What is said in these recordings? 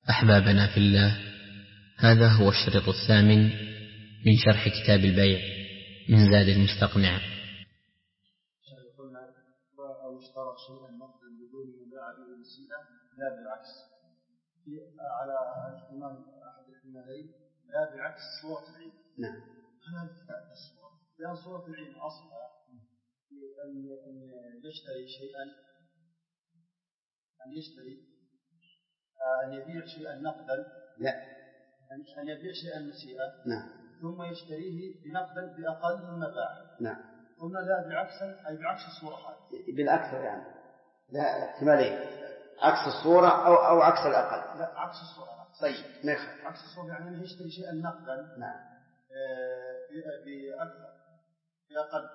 أحبابنا في الله، هذا هو الشريط الثامن من شرح كتاب البيع من زاد المستقنع. أو اشترى شيئا نقدا بدون مباع به نسيئة لا بالعكس، على احتمال أحد الاحتمالين، لا بالعكس صورة العين. نعم. هذا الكتاب الصورة، لأن صورة العين أصلها أن يشتري شيئا، أن يبيع شيئا نقدا، لا، أن يبيع شيئا نسيئة. نعم. ثم يشتريه بنقدا بأقل مما باع. نعم. قلنا لا بالعكس، أي بعكس الصورة هذه. بالأكثر يعني، لا احتمالين، عكس الصورة أو عكس الأقل. لا، عكس الصورة. طيب نعم. عكس الصورة يعني يشتري شيئا نقدا. نعم. بأكثر بأقل.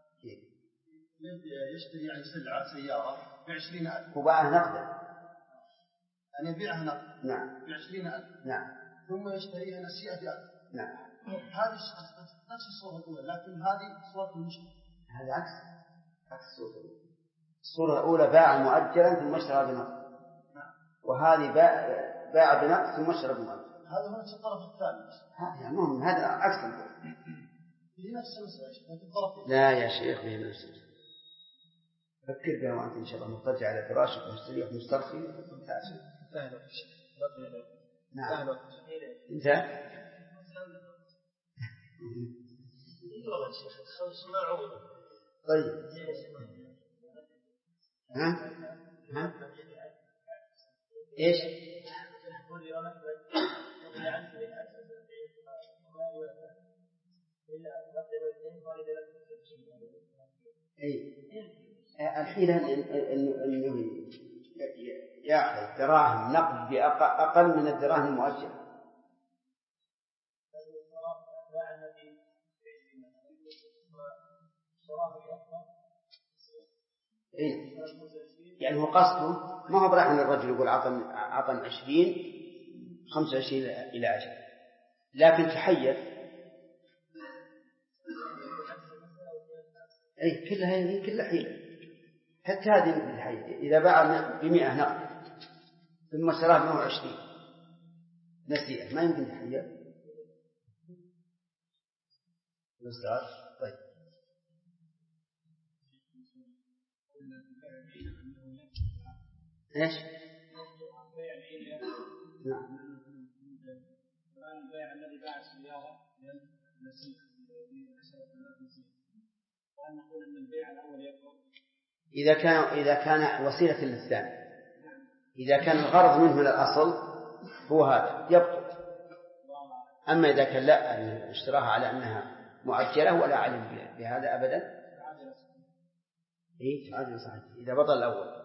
يشتري يعني سيارة ب20,000 وباعها نقدا، أن يبيعها نقدا. نعم. ب20,000. نعم. ثم يشتريها نسيئة ب1,000. نعم. هذه نفس الصورة الأولى، لكن هذه صورة المشتري. هذا عكس الصورة الأولى. الصورة الأولى باع مؤجلا ثم اشترى بنقد. نعم. وهذه باع بنقد ثم اشترى بمؤجل. هذا هو الطرف الثاني. هذا المهم، هذا عكس في نفس المسألة في الطرف. لا يا شيخ، في نفس المسألة. فكر بها وأنت إن شاء الله مضطجع على فراشك مستريح مسترخي. نعم. انت طيب. ها ايش؟ الحيلة انه ياخذ دراهم نقد باقل من الدراهم المؤجله. يعني هو قصده ما هو براح ان الرجل يقول عطن 20 25 الى 10، لكن تحير. كلها حيلة، حتى هذه تحير. اذا باع ب100 نقد ثم اشتراه ب120 نسيئة ما يمكن تحير. طيب. ايش؟ نعم. البيع الذي باع السيارة نقول ان البيع الاول يبطل اذا كان وسيلة للثاني. اذا كان الغرض منه الاصل هو هذا يبطل. اما اذا كان لا، أن اشتراها على انها مؤجلة ولا علم بهذا ابدا، تعادل صحيح اذا بطل الاول.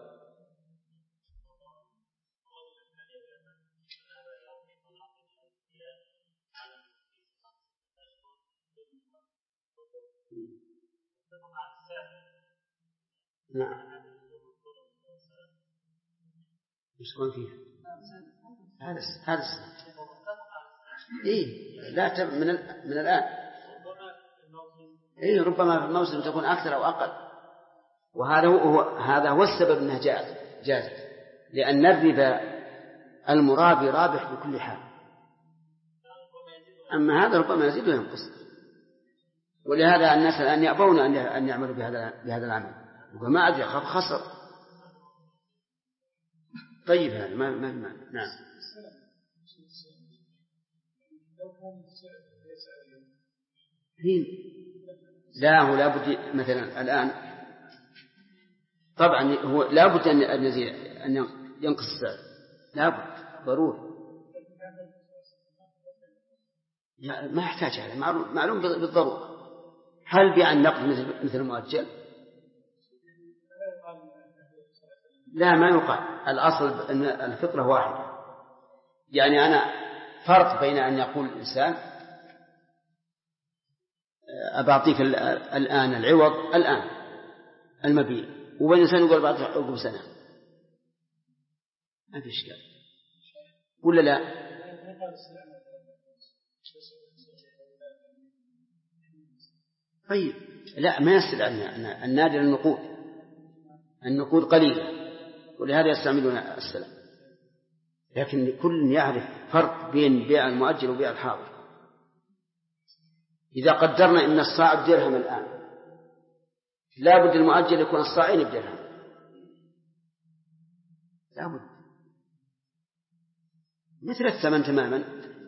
نعم. يشكون فيها هذا لا من الآن. ربما في الموسم تكون أكثر أو أقل، وهذا هو السبب أنها جازت، لأن الربا المرابي رابح بكل حال. أما هذا ربما يزيد وينقص، ولهذا الناس الآن يأبون أن يعملوا بهذا العمل، يقول ما أدري أخاف خسر. طيب هذا ما نعم. لا، هو لابد مثلا الآن طبعا هو لابد أن ينقص السعر، لابد ضروري. ما يحتاج هذا، معلوم بالضرورة. هل بيع النقد مثل المؤجل؟ لا، ما يقال. الأصل أن الفطرة واحدة. يعني أنا فرق بين أن يقول الإنسان أبعطيك الآن العوض الآن المبيع، وبين الإنسان يقول بعد عقب سنة، ما في إشكال ولا لا؟ طيب لا، ما يصل النادر النقود قليلة، ولهذا يستعملون السلام. لكن كل يعرف فرق بين بيع المؤجل وبيع الحاضر. إذا قدرنا إن الصاع بدرهم الآن، لا بد المؤجل يكون الصاعين بدرهم، لا بد، مثل الثمن تماما.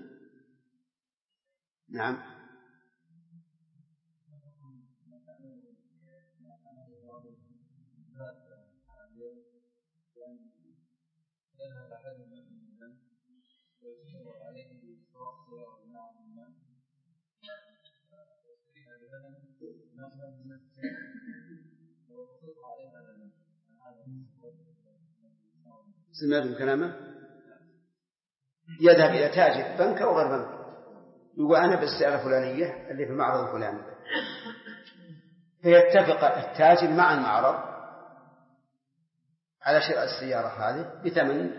نعم. سمعتم كلامه؟ يذهب إلى تاجر بنك أو غير بنك، يقول أنا بالسعر الفلانية اللي في المعرض الفلاني، فيتفق التاجر مع المعرض على شراء السيارة هذه بثمن،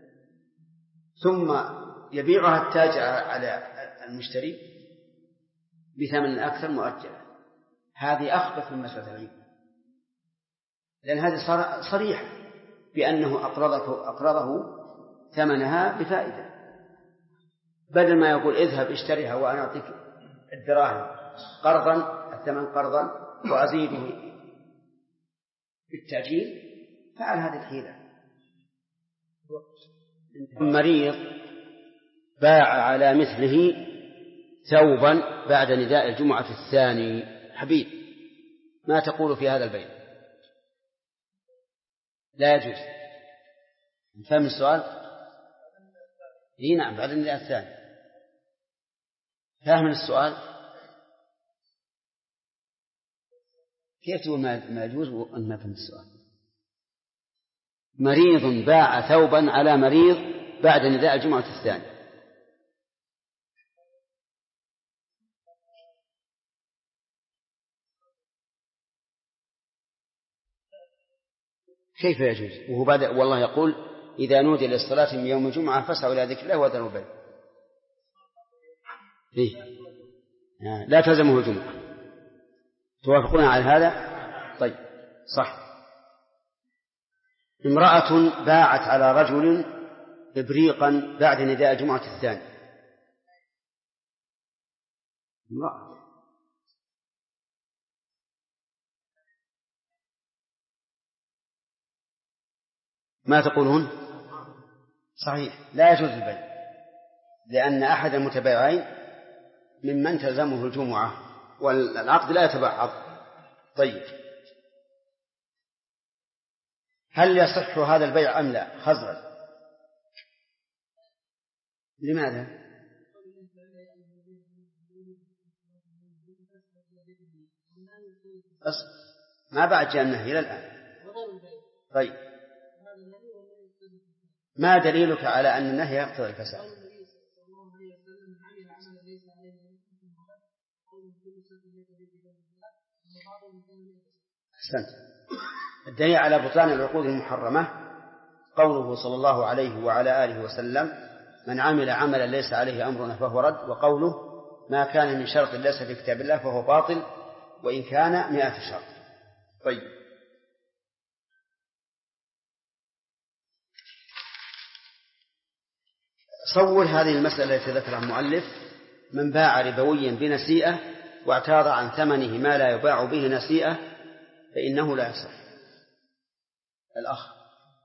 ثم يبيعها التاجر على المشتري بثمن أكثر مؤجل. هذه أخبث من مسألة الغيبة، لأن هذه صريحة بأنه أقرضه ثمنها بفائدة، بدل ما يقول اذهب اشتريها وأنا أعطيك الدراهم قرضا، الثمن قرضا وأزيده بالتأجيل، فعل هذه الحيلة. مريض باع على مثله ثوبا بعد نداء الجمعة الثاني، حبيب، ما تقول في هذا البيع؟ لا يجوز. فهم السؤال؟ نعم، بعد النداء الثاني. فاهم السؤال؟ كيف تقول ما يجوز وأنت ما فهم السؤال؟ مريض باع ثوبا على مريض بعد نداء الجمعة الثاني، كيف يجوز وهو بعد والله يقول إذا نودي للصلاة من يوم الجمعة فاسعوا إلى ذكر الله وذروا البيع؟ لا تلزمه الجمعة. توافقون على هذا؟ طيب، صح. امرأة باعت على رجل إبريقا بعد نداء الجمعة الثاني، امرأة ما تقولون؟ صحيح، لا يجوز البيع، لأن أحد المتبايعين ممن تلزمه الجمعة والعقد لا يتبعض. طيب، هل يصح هذا البيع أم لا؟ خزرج، لماذا؟ ما بعد جاء النهي إلى الآن. طيب، ما دليلك على أن النهي يقتضي الفساد؟ أحسنت. الدليل على بطلان العقود المحرمة قوله صلى الله عليه وعلى آله وسلم: من عمل عملا ليس عليه أمرنا فهو رد، وقوله: ما كان من شرط ليس في كتاب الله فهو باطل وإن كان 100 شرط. طيب، صور هذه المسألة التي ذكرها المؤلف: من باع ربويا بنسيئة واعتاض عن ثمنه ما لا يباع به نسيئة فإنه لا يصح. الأخ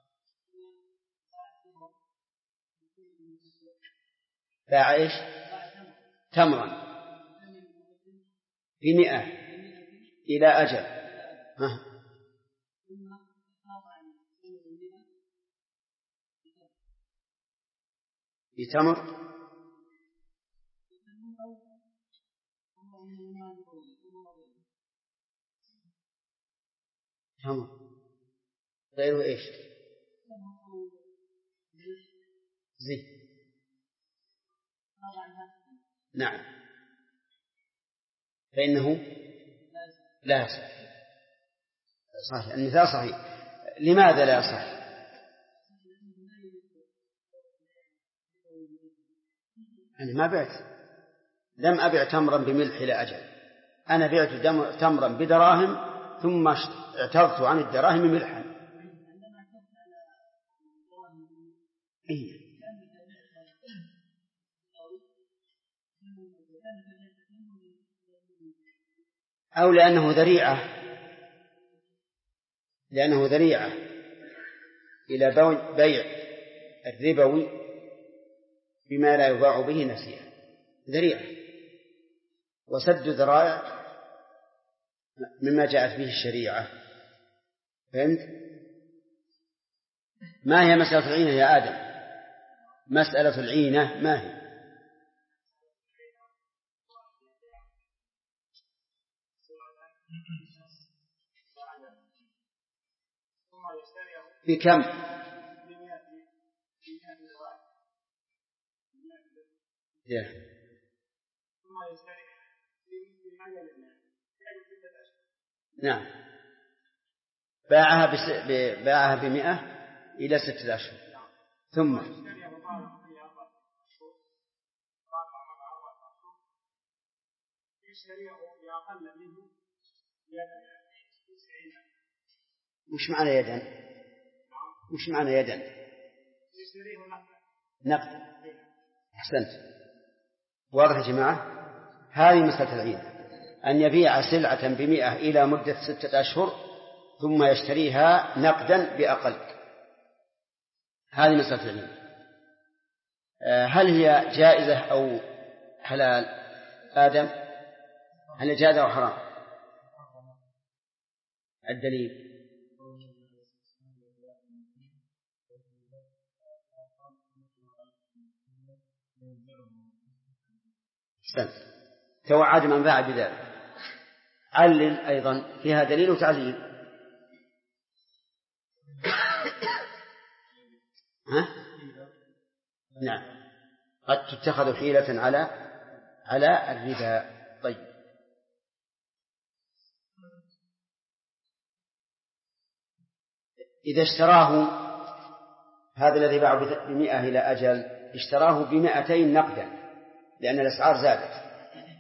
باع إيش؟ تمرا ب100 إلى أجل، بتمر تمر غيره إيش؟ زي، نعم، فإنه لا يصح. صحيح، المثال صحيح. لماذا لا يصح؟ أنا ما بعت، لم أبع تمرا بملح إلى أجل، أنا بعت تمرا بدراهم ثم اعترضت عن الدراهم ملحا. أو لأنه ذريعة إلى بيع الربوي بما لا يباع به نسيئة، ذريعة وسد ذرائع مما جاءت به الشريعة. فهمت؟ ما هي مسألة العينة يا آدم؟ مسألة العينة ما هي؟ بكم؟ نعم، باعها ب100 إلى 6 أشهر، ثم وش معنى يدا؟ نقد. أحسنت، واضح يا جماعة. هذه مسألة العينة، أن يبيع سلعة ب100 إلى مدة 6 أشهر ثم يشتريها نقدا بأقل. هذه مسألة العينة. هل هي جائزة أو حلال؟ آدم، هل هي جائزة أو حرام؟ الدليل؟ توعد من باع بذلك. علل أيضا، فيها دليل وتعليل. نعم، قد تتخذ حيلة على الربا. طيب، إذا اشتراه هذا الذي باع ب100 إلى أجل، اشتراه ب200 نقدا لأن الأسعار زادت،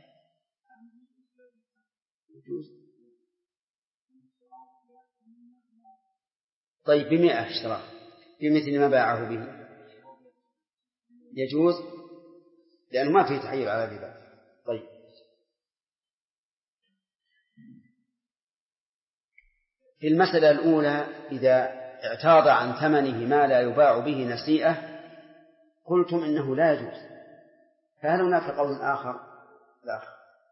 طيب ب100 اشتراه بمثل ما باعه به، يجوز لأنه ما فيه تحيل على الربا. طيب، في المسألة الأولى إذا اعتاض عن ثمنه ما لا يباع به نسيئة قلتم إنه لا يجوز، فهل هناك قول آخر؟ لا.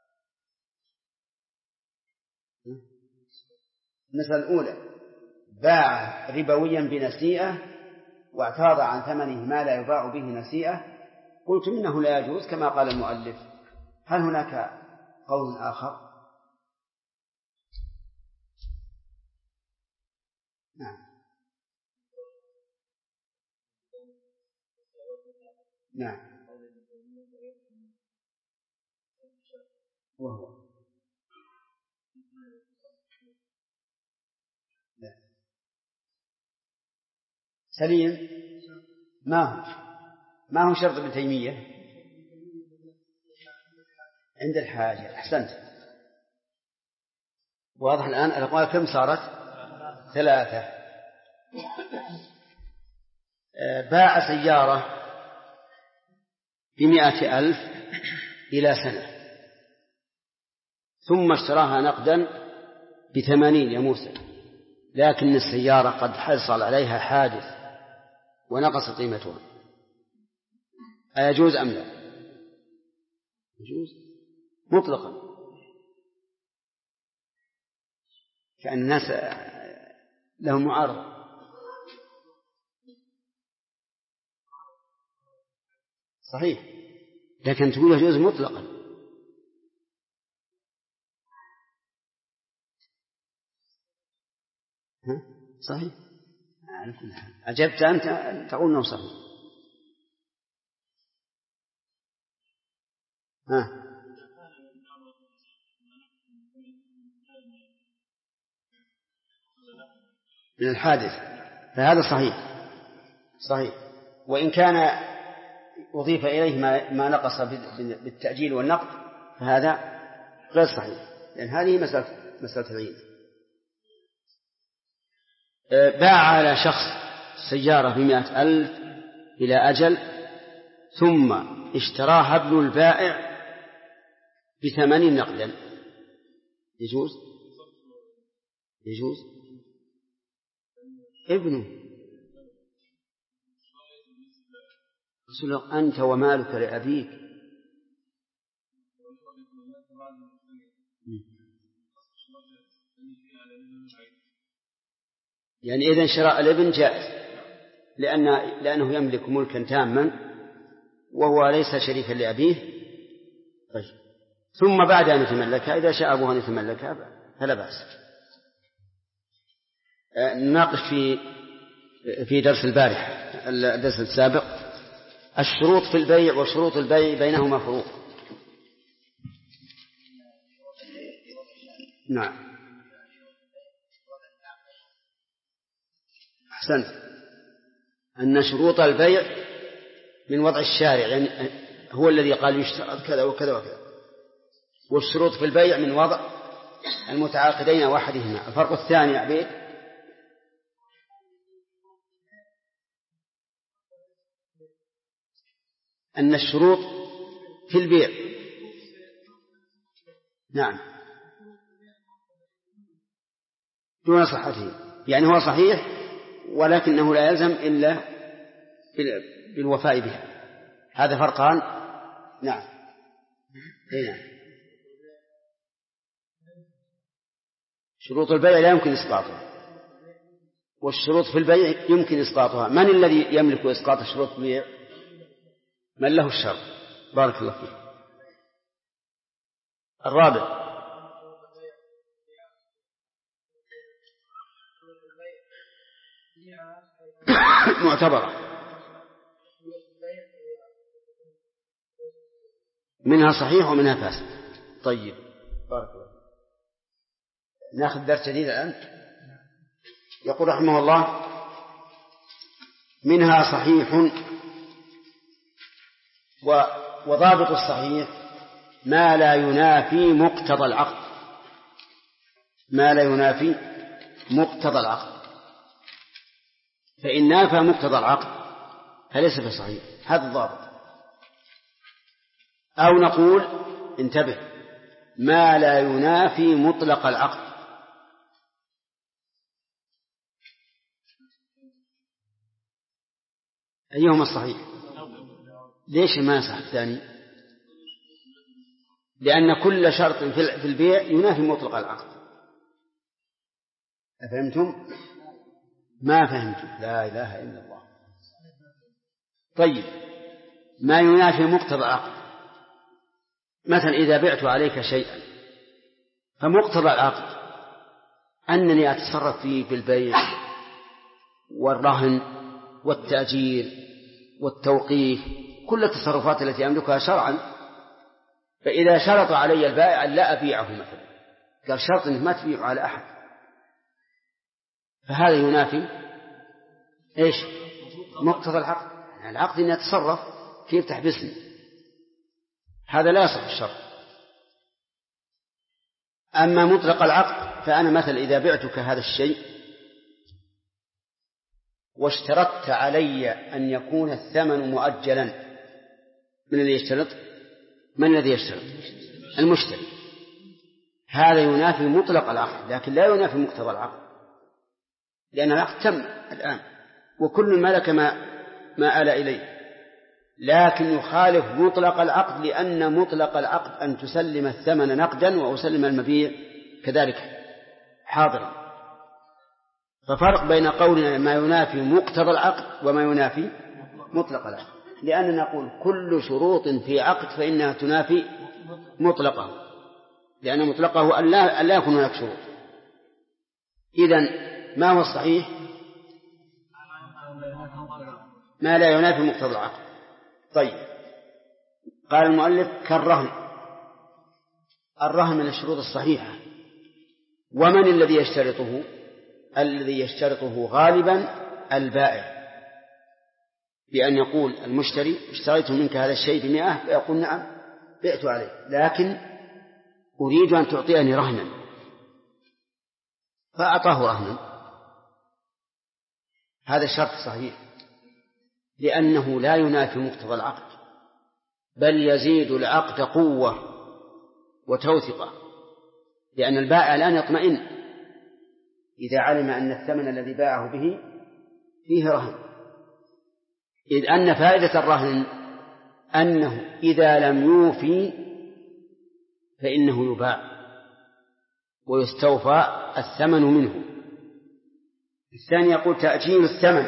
المسألة الأولى باع ربويا بنسيئة واعتاض عن ثمنه ما لا يباع به نسيئة، قلتم إنه لا يجوز كما قال المؤلف. هل هناك قول آخر؟ نعم، وهو لا. سليم، ما هو شرط ابن تيمية عند الحاجة. أحسنت، واضح الآن. الأقوال كم صارت؟ 3. باع سيارة ب100,000 إلى سنة ثم اشتراها نقدا ب80 يا موسى، لكن السيارة قد حصل عليها حادث ونقص قيمتها، أيجوز أم لا؟ يجوز مطلقا، كأن الناس لهم معارضة. صحيح، لكن تقول يجوز مطلقا. صحيح، على كل حال أجبت أنت تقول أنه صحيح. من الحادث، فهذا صحيح، وإن كان أضيف إليه ما نقص بالتأجيل والنقد فهذا غير صحيح، لأن هذه مسألة العين. باع على شخص سيارة ب100,000 إلى أجل ثم اشتراها ابن البائع ب80 نقدا يجوز ابنه رسول الله أنت ومالك لأبيك. يعني إذن شراء الابن جائز لأنه يملك ملكا تاما وهو ليس شريكا لأبيه. طيب. ثم بعد أن يتملكها إذا شاء أبوه أن يتملكها فلا بأس. نناقش في درس البارحة الدرس السابق الشروط في البيع وشروط البيع بينهما فروق. نعم أحسنت. أن شروط البيع من وضع الشارع يعني هو الذي قال يشترط كذا وكذا وكذا، والشروط في البيع من وضع المتعاقدين واحدهما. الفرق الثاني يا عبيد أن الشروط في البيع نعم دون صحته، يعني هو صحيح ولكنه لا يلزم إلا بالوفاء بها. هذا فرقان. نعم نعم. شروط البيع لا يمكن إسقاطها والشروط في البيع يمكن إسقاطها. من الذي يملك إسقاط الشروط في البيع؟ من له الشرط. بارك الله فيك. الرابع معتبرة منها صحيح ومنها فاسد. طيب بارك الله. ناخذ درس جديد الآن. يقول رحمه الله منها صحيح وضابط الصحيح ما لا ينافي مقتضى العقد. ما لا ينافي مقتضى العقد، فإن نافى مقتضى العقد فليس بصحيح. هذا الضابط. أو نقول انتبه ما لا ينافي مطلق العقد. أيهما الصحيح؟ ليش ما صح الثاني؟ لأن كل شرط في البيع ينافي مطلق العقد. أفهمتم؟ ما فهمتم. لا إله إلا الله. طيب ما ينافي مقتضى العقد مثلا إذا بعت عليك شيئا فمقتضى العقد أنني أتصرف فيه بالبيع والرهن والتأجير والتوقيف، كل التصرفات التي أملكها شرعا. فإذا شرط علي البائع أن لا أبيعه مثلا، قال شرط أنك ما تبيعه على أحد، فهذا ينافي إيش؟ مقتضى العقد. يعني العقد أن يتصرف كيف تحبسني، هذا لا يصح الشرط. أما مطلق العقد فأنا مثلا إذا بعتك هذا الشيء واشترطت علي أن يكون الثمن مؤجلا، من الذي يشترط؟ من الذي يشترط؟ المشتري. هذا ينافي مطلق العقد لكن لا ينافي مقتضى العقد، لأن العقد تم الآن وكل ملك ما آل إليه، لكن يخالف مطلق العقد لأن مطلق العقد أن تسلم الثمن نقدا وأسلم المبيع كذلك حاضرا. ففرق بين قولنا ما ينافي مقتضى العقد وما ينافي مطلق العقد، لأننا نقول كل شروط في عقد فإنها تنافي مطلقه، لأن مطلقه أن لا يكون هناك شروط. إذن ما هو الصحيح؟ ما لا ينافي مقتضى العقد. طيب قال المؤلف كالرهن. الرهن من الشروط الصحيحة. ومن الذي يشترطه؟ الذي يشترطه غالبا البائع، بأن يقول المشتري اشتريت منك هذا الشيء ب100 فيقول نعم بعت عليه لكن أريد أن تعطيني رهنا، فأعطاه رهنا. هذا الشرط صحيح لأنه لا ينافي مقتضى العقد بل يزيد العقد قوة وتوثقة، لأن البائع الآن يطمئن إذا علم أن الثمن الذي باعه به فيه رهن، إذ أن فائدة الرهن أنه إذا لم يوفي فإنه يباع ويستوفى الثمن منه. الثاني يقول تأجيل الثمن.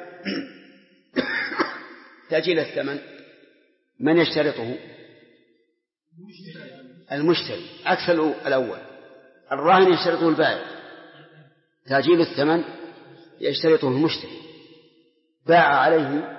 تأجيل الثمن من يشترطه؟ المشتري، عكس الأول. الراهن يشترطه البائع، تأجيل الثمن يشترطه المشتري. باع عليه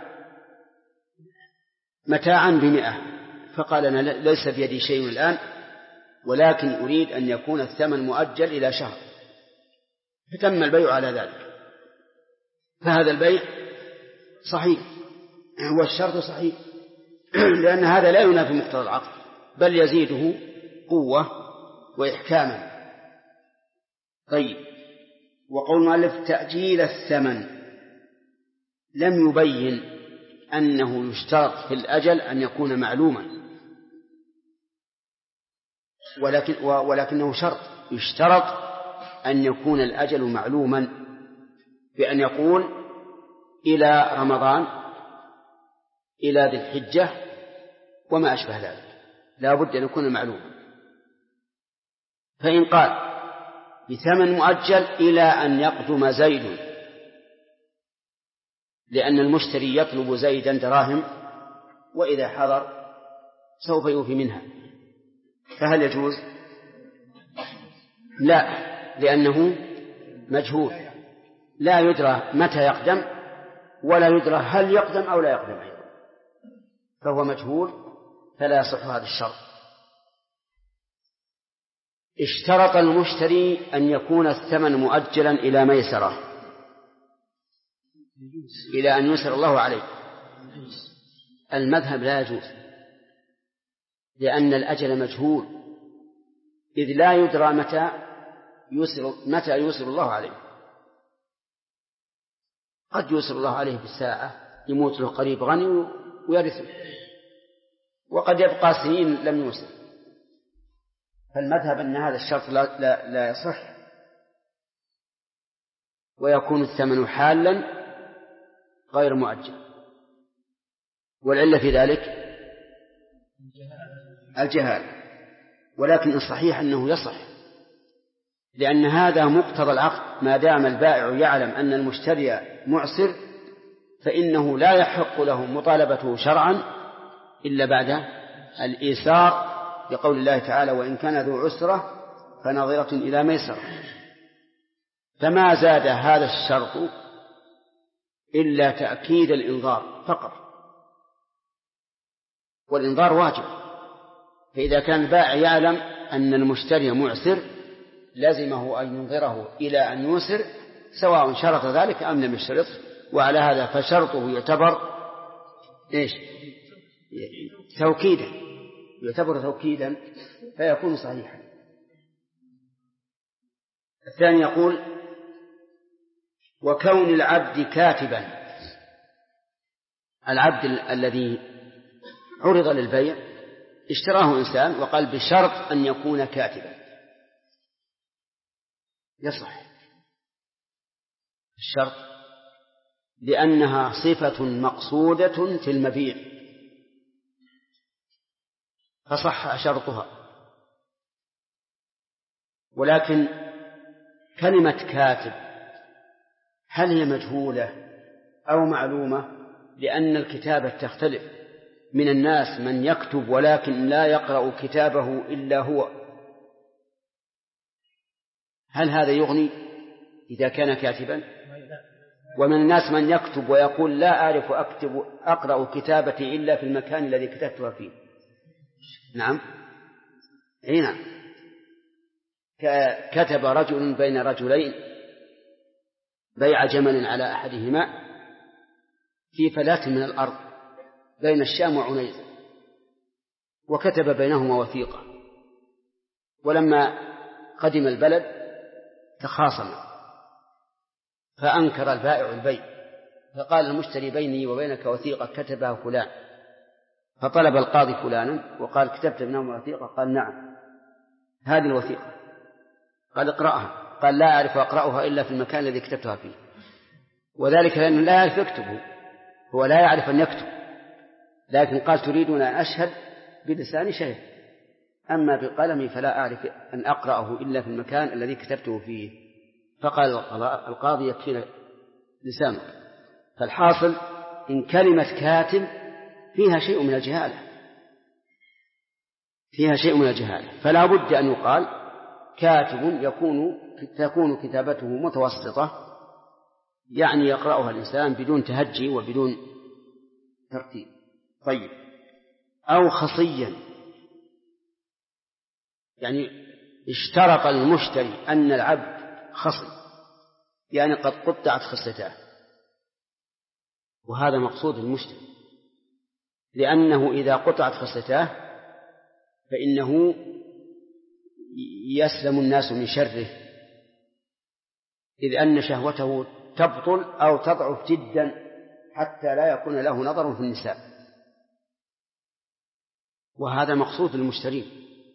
متاعا ب100 فقال أنا ليس بيدي شيء الآن ولكن أريد أن يكون الثمن مؤجل إلى شهر، فتم البيع على ذلك، فهذا البيع صحيح والشرط صحيح، لأن هذا لا ينافي مقتضى العقد بل يزيده قوة وإحكاما. طيب، وقول المؤلف تأجيل الثمن لم يبين أنه يشترط في الأجل أن يكون معلوما، ولكنه شرط، يشترط أن يكون الأجل معلوما بأن يقول إلى رمضان، إلى ذي الحجة وما أشبه ذلك، لا بد أن يكون معلوما. فإن قال بثمن مؤجل إلى أن يقدم زيد، لأن المشتري يطلب زيدا دراهم وإذا حضر سوف يوفي منها، فهل يجوز؟ لا، لأنه مجهول، لا يدرى متى يقدم ولا يدرى هل يقدم أو لا يقدم أيضا، فهو مجهول فلا يصح هذا الشرط. اشترط المشتري أن يكون الثمن مؤجلا إلى ميسرة، إلى أن يسر الله عليه. المذهب لا يجوز، لأن الأجل مجهول، إذ لا يدرى متى يسر الله عليه. قد يسر الله عليه بالساعة، يموت له قريب غني ويرثه، وقد يبقى سنين لم يسر. فالمذهب أن هذا الشرط لا يصح، ويكون الثمن حالا غير مؤجل. والعلة في ذلك الجهال، ولكن الصحيح أنه يصح، لأن هذا مقتضى العقد. ما دام البائع يعلم أن المشتري معسر فإنه لا يحق له مطالبته شرعا إلا بعد الإيسار، بقول الله تعالى وإن كان ذو عسرة فنظرة إلى ميسرة. فما زاد هذا الشرط إلا تأكيد الإنظار فقط، والإنظار واجب. فإذا كان البائع يعلم أن المشتري معسر لزمه أن ينظره إلى أن يسر، سواء شرط ذلك أم لم يشترط. وعلى هذا فشرطه يعتبر توكيدا فيكون صحيحا. الثاني يقول وكون العبد كاتبا. العبد الذي عرض للبيع اشتراه إنسان وقال بشرط أن يكون كاتبا، يصح الشرط، لأنها صفة مقصودة في المبيع فصح شرطها. ولكن كلمة كاتب هل هي مجهولة أو معلومة؟ لأن الكتابة تختلف، من الناس من يكتب ولكن لا يقرأ كتابه إلا هو، هل هذا يغني إذا كان كاتبا؟ ومن الناس من يكتب ويقول لا أعرف أقرأ كتابتي إلا في المكان الذي كتبتها فيه. نعم، هنا كتب رجل بين رجلين بيع جمل على أحدهما في فلاة من الأرض بين الشام وعنيزة، وكتب بينهما وثيقة، ولما قدم البلد تخاصم، فأنكر البائع البيع، فقال المشتري بيني وبينك وثيقة كتبها فلان، فطلب القاضي فلانا وقال كتبت بينهما وثيقة؟ قال نعم. هذه الوثيقة، قال اقرأها، قال لا أعرف أقرأها إلا في المكان الذي كتبتها فيه، وذلك لأنه لا يعرف يكتبه، هو لا يعرف أن يكتب، لكن قال تريدون أن أشهد بلساني شهد، أما بقلمي فلا أعرف أن أقرأه إلا في المكان الذي كتبته فيه. فقال القاضي يكفينا لسانه. فالحاصل إن كلمة كاتب فيها شيء من الجهالة، فيها شيء من الجهالة، فلا بد أن يقال كاتب تكون كتابته متوسطة، يعني يقرأها الإنسان بدون تهجي وبدون ترتيب. طيب، أو خصيا، يعني اشترط المشتري أن العبد خصي، يعني قد قطعت خصلتاه، وهذا مقصود المشتري، لأنه إذا قطعت خصلتاه فإنه يسلم الناس من شره، إذ أن شهوته تبطل أو تضعف جدا حتى لا يكون له نظر في النساء، وهذا مقصود المشتري.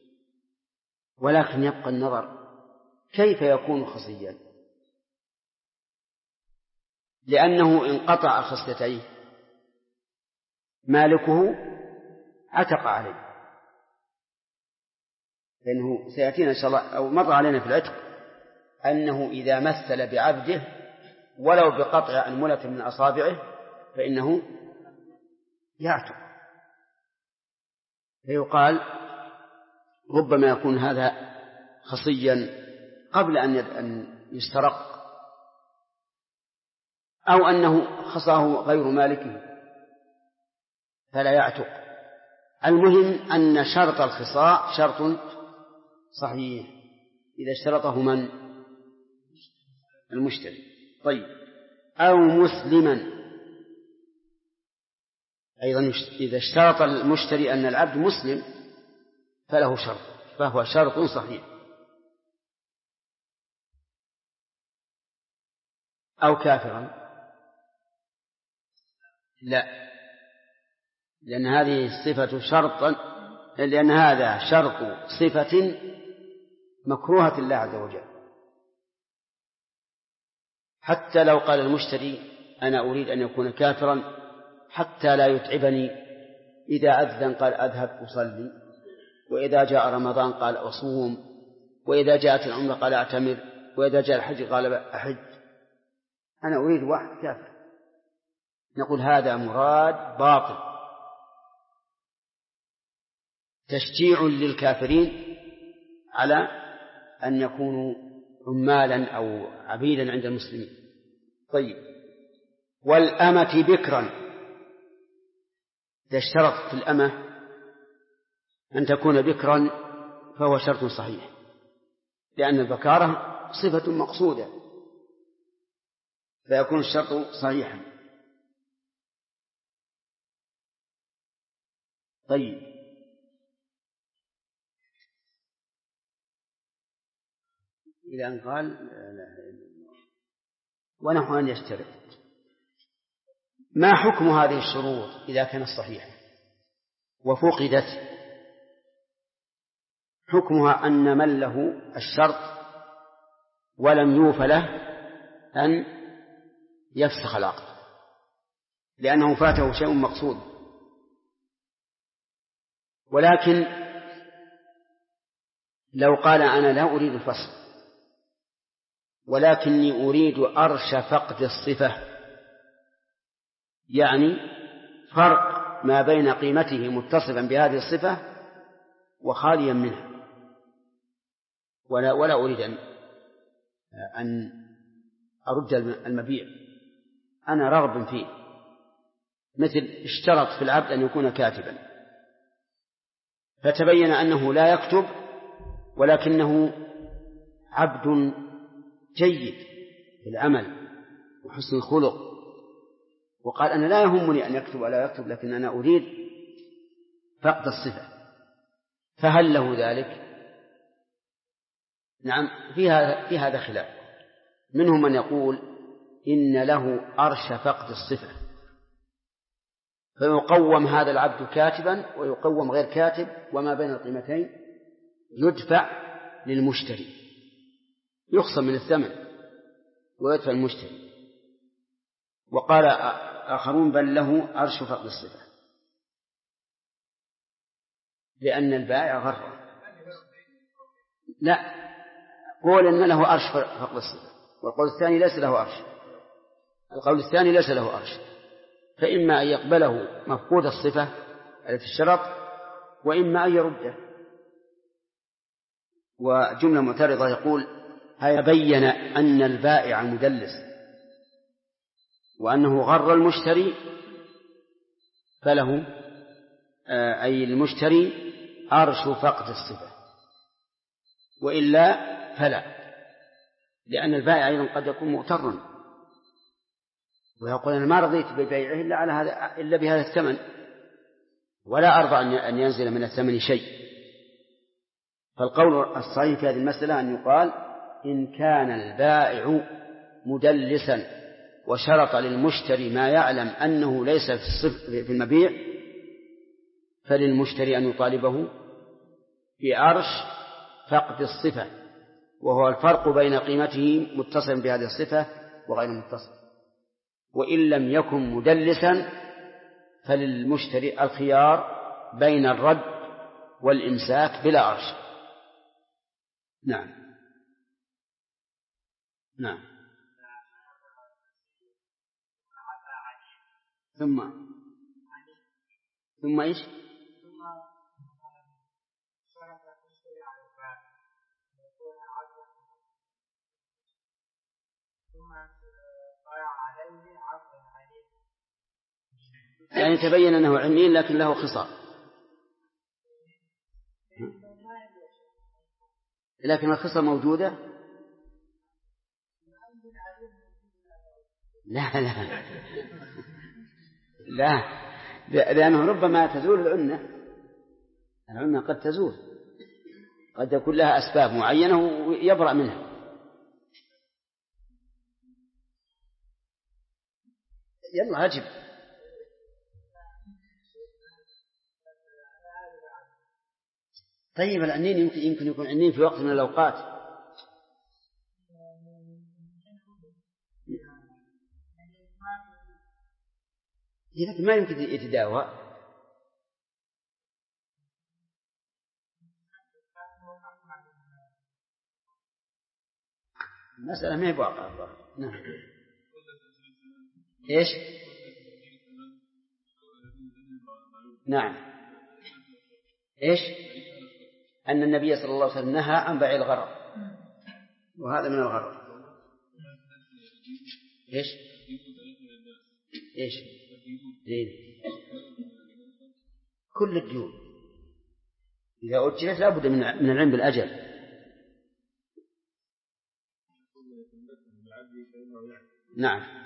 ولكن يبقى النظر كيف يكون خصيا، لأنه إن قطع خصلتيه مالكه عتق عليه، لأنه سيأتينا إن شاء الله أو مر علينا في العتق أنه إذا مثل بعبده ولو بقطع أنملة من أصابعه فإنه يعتق. فيقال ربما يكون هذا خصيا قبل أن يسترق، أو أنه خصاه غير مالكه فلا يعتق. المهم أن شرط الخصاء شرط صحيح إذا اشترطه من؟ المشتري. طيب، أو مسلما أيضا، إذا اشترط المشتري أن العبد مسلم فله شرط، فهو شرط صحيح. أو كافرا، لا، لأن هذه الصفة شرطا، لأن هذا شرط صفة مكروهة الله عز وجل. حتى لو قال المشتري أنا أريد أن يكون كافرا حتى لا يتعبني، إذا أذن قال أذهب أصلي، وإذا جاء رمضان قال أصوم، وإذا جاءت العمرة قال أعتمر، وإذا جاء الحج قال أحج، أنا أريد واحد كافر، نقول هذا مراد باطل، تشجيع للكافرين على أن يكونوا عمالا أو عبيدا عند المسلمين. طيب، والأمة بكرا، إذا اشترط في الأمة أن تكون بكرا فهو شرط صحيح، لأن البكارة صفة مقصودة فيكون الشرط صحيحا. طيب، إلى أن قال ونحو أن يشترط. ما حكم هذه الشروط إذا كانت صحيحة وفقدت؟ حكمها أن من له الشرط ولم يوفى له أن يفسخ العقد، لأنه فاته شيء مقصود. ولكن لو قال أنا لا أريد الفسخ ولكني أريد أرش فقد الصفة، يعني فرق ما بين قيمته متصفا بهذه الصفة وخاليا منها، ولا أريد أن أرد المبيع، أنا راغب فيه، مثل اشترط في العبد أن يكون كاتبا، فتبين أنه لا يكتب ولكنه عبد جيد في العمل وحسن الخلق، وقال أنا لا يهمني أن يكتب ولا يكتب، لكن أنا أريد فقد الصفة، فهل له ذلك؟ نعم، في هذا خلاف، منهم من يقول إن له أرش فقد الصفة، فيقوم هذا العبد كاتبا ويقوم غير كاتب، وما بين القيمتين يدفع للمشتري، يخصم من الثمن ويدفع المشتري. وقال آخرون بل له أرش فقد الصفة، لأن البائع غره. لا، قول إن له أرش فقد الصفة، والقول الثاني ليس له أرش. القول الثاني ليس له أرش، فإما أن يقبله مفقود الصفة التي الشرط، وإما أن يرده. وجملة معترضة يقول هذا بين أن البائع مدلس وأنه غر المشتري، فله أي المشتري أرش فقد الصفة، وإلا فلا، لأن البائع أيضا قد يكون مغترا ويقول أنا ما رضيت ببيعه إلا بهذا الثمن، ولا أرضى أن ينزل من الثمن شيء. فالقول الصحيح في هذه المسألة أن يقال إن كان البائع مدلسا وشرط للمشتري ما يعلم أنه ليس في المبيع، فللمشتري أن يطالبه بأرش فقد الصفة، وهو الفرق بين قيمته متصل بهذه الصفة وغير متصل. وإن لم يكن مدلسا فللمشتري الخيار بين الرد والإمساك بلا أرش. نعم. نعم. ثم إيش؟ يعني تبين أنه عنين لكن له خصال، لكن الخصال موجودة. لا لأنه ربما تزول العنة قد تزول، قد يكون لها أسباب معينة ويبرأ منها. يلا أجب. طيب العنين يمكن يكون عنين في وقت من الأوقات. لكن ما يمكن يتداوى. المسألة ما هي بواقع. نعم. إيش؟ نعم. إيش؟ أن النبي صلى الله عليه وسلم نهى عن بيع الغرر، وهذا من الغرر. إيش؟ إيش؟ دين. كل الديون إذا أجلت لا بد من العلم بالأجل. نعم.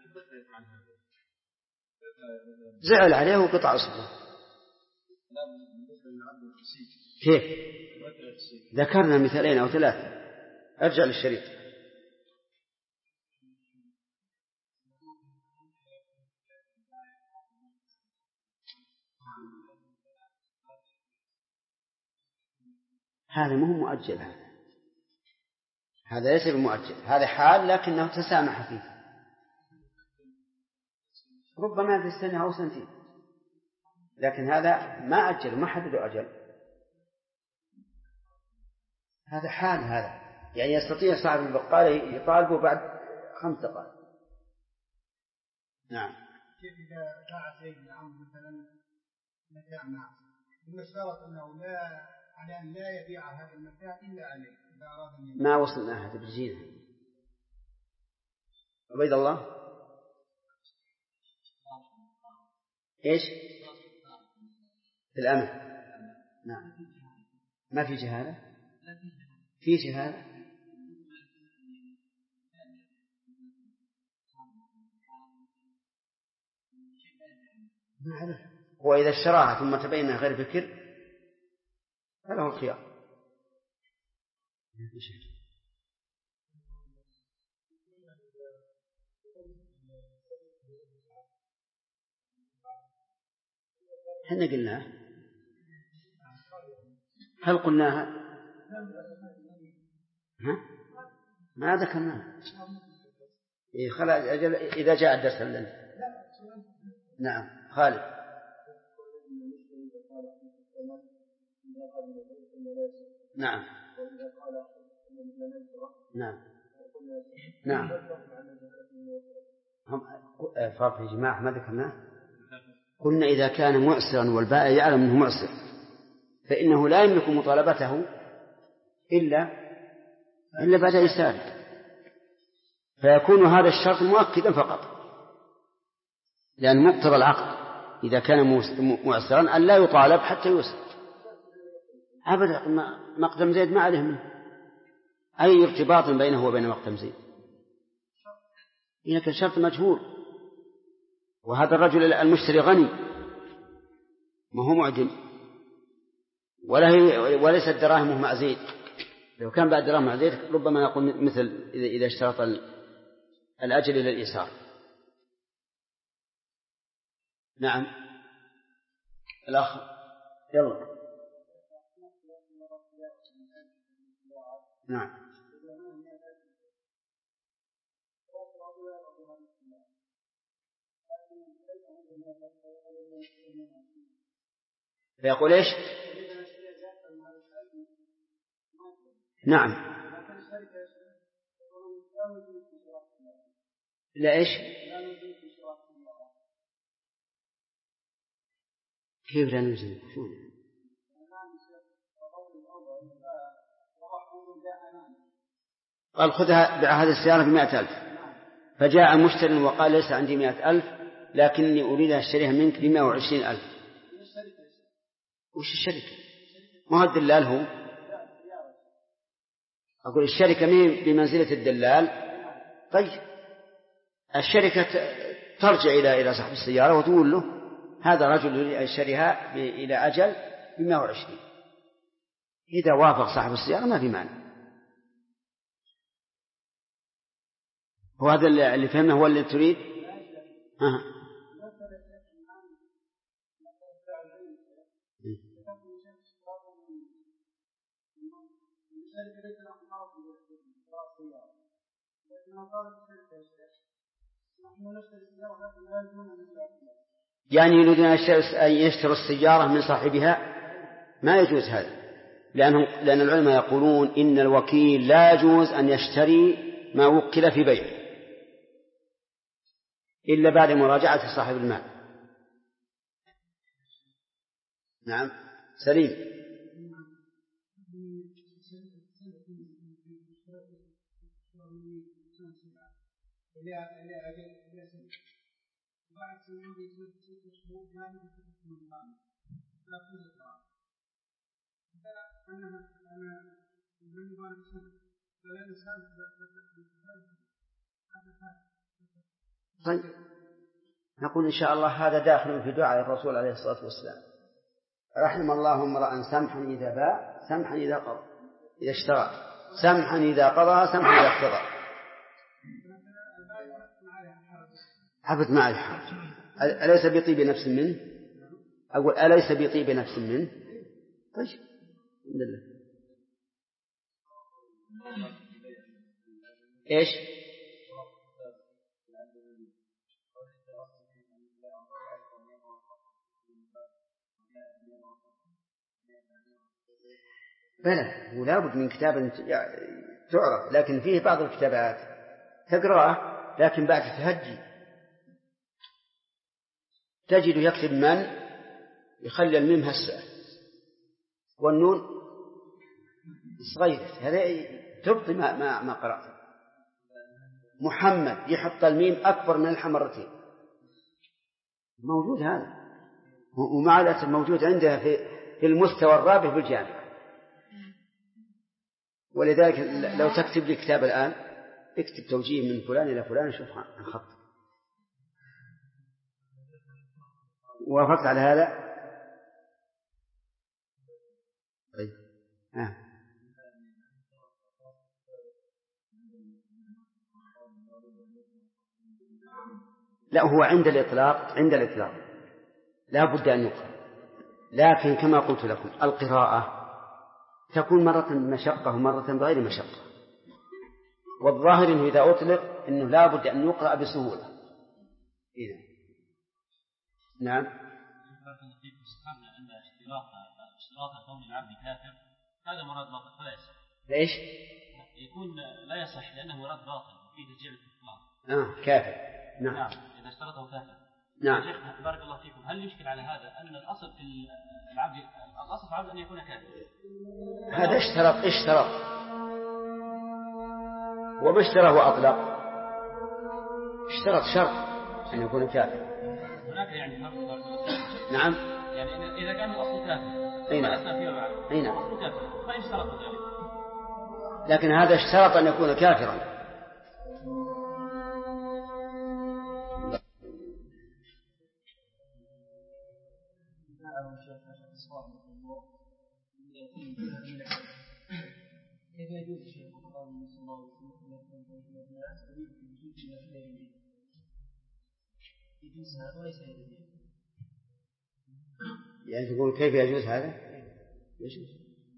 زعل عليه وقطع أصبه. كيف؟ ذكرنا مثالين أو ثلاثة. أرجع للشريط. هذا مو مؤجل، هذا ليس بمؤجل، هذا حال لكنه تسامح فيه، ربما في سنة أو سنتين، لكن هذا ما أجل ما حددوا أجل. هذا حال، هذا يعني يستطيع صاحب البقالة يطالبه بعد 5 دقائق. نعم. كيف إذا باع زيد العمر مثلا متاع معه ثم اشترط أنه لا على أن لا يبيع هذا المتاع إلا عليه إذا أراد أن يبيع؟ ما وصلنا هذا بالجينة. عبيد الله. إيش؟ في الأمر. نعم. ما في جهالة؟ في جهالة. ما أعرف. وإذا اشتراها ثم تبين غير بكر فله الخيار. هل قلناها؟ ها؟ ما ذكرنا خلاص أجل إذا جاء الدرس لنا. نعم خالد. نعم نعم نعم هم فرق يا جماعة ما ذكرناه. قلنا إذا كان معسرا والبائع يعلم أنه معسر فإنه لا يملك مطالبته إلا بعد إيساره، فيكون هذا الشرط مؤكدا فقط، لأن مقتضى العقد إذا كان معسرا أن لا يطالب حتى يوسر. أبدا مقدم زيد ما عليه منه أي ارتباط بينه وبين مقدم زيد، إنك الشرط مجهول، وهذا الرجل المشتري غني ما هو معدم وليست دراهمه مع زيد. لو كان بعد دراهم مع زيد ربما يقول مثل إذا اشترط الأجل إلى الإيسار. نعم الأخ يلا. نعم فيقول إيش؟ نعم لا إيش؟ كيف لا نجزم؟ قال خذها بعهد السيارة ب100,000 فجاء مشتري وقال ليس عندي 100,000 لكني أريد أشتريها منك ب120,000. وش الشركة؟ ما هو الدلال هو؟ أقول الشركة بمنزلة الدلال. طيب الشركة ترجع إلى صاحب السيارة وتقول له هذا رجل يشتريها إلى أجل ب120. إذا وافق صاحب السيارة ما في مانع. هو هذا اللي فهمه هو اللي تريد. يعني يريدون أن يشتروا السيارة من صاحبها، ما يجوز هذا، لأن العلماء يقولون إن الوكيل لا يجوز أن يشتري ما وكل في بيعه إلا بعد مراجعة صاحب المال. نعم سليم. طيب نقول إن شاء الله هذا داخل في دعاء الرسول عليه الصلاة والسلام: رحم الله امرأ سمحا إذا باع سمحا إذا قضى، إذا اشترى سمحا إذا قضى سمحا إذا اقتضى. حفظ معي الحرج. أليس بطيب نفس منه؟ أقول أليس بطيب نفس منه؟ طيب الحمد لله. إيش؟ بلى ولا بد من كتاب تعرف، لكن فيه بعض الكتابات تقرأه لكن بعد تهجي تجد يكتب من يخلي الميم هسه والنون صغير، هذا تبطي ما قرأت. محمد يحط الميم أكبر من الحاء مرتين، موجود هذا، ومع الأسف موجود عندها في المستوى الرابع بالجامعة. ولذلك لو تكتب لي كتاب الآن اكتب توجيه من فلان إلى فلان شوف عن خط. وافقت على هذا؟ طيب لا هو عند الإطلاق لا بد أن يقرأ، لكن كما قلت لكم القراءة تكون مرة مشقة ومرة بغير مشقة. والظاهر أنه إذا أطلق أنه لا بد أن يقرأ بسهولة. إذا نعم. أن اشتراط كون العبد كافر هذا مراد باطل فلا يصح. ليش؟ يكون لا يصح لأنه مراد باطل فيه تشجيع الكفار. كافر. نعم. إذا اشترطه كافر. نعم. شيخ بارك الله فيكم، هل يشكل على هذا أن الأصل في العبد أن يكون كافر؟ هذا اشترط وما اشترى وأطلق، اشترط شرط أن يكون كافر. هناك يعني فرق. نعم. يعني إذا كان الأصل كافر. أي نعم. الأصل كافر فإن اشترط ذلك. لكن هذا اشترط أن يكون كافرا. كيف يجوز شيء قول النبي صلى الله عليه وسلم يجوز هذا وليس يعني تقول كيف يجوز هذا؟ يجوز.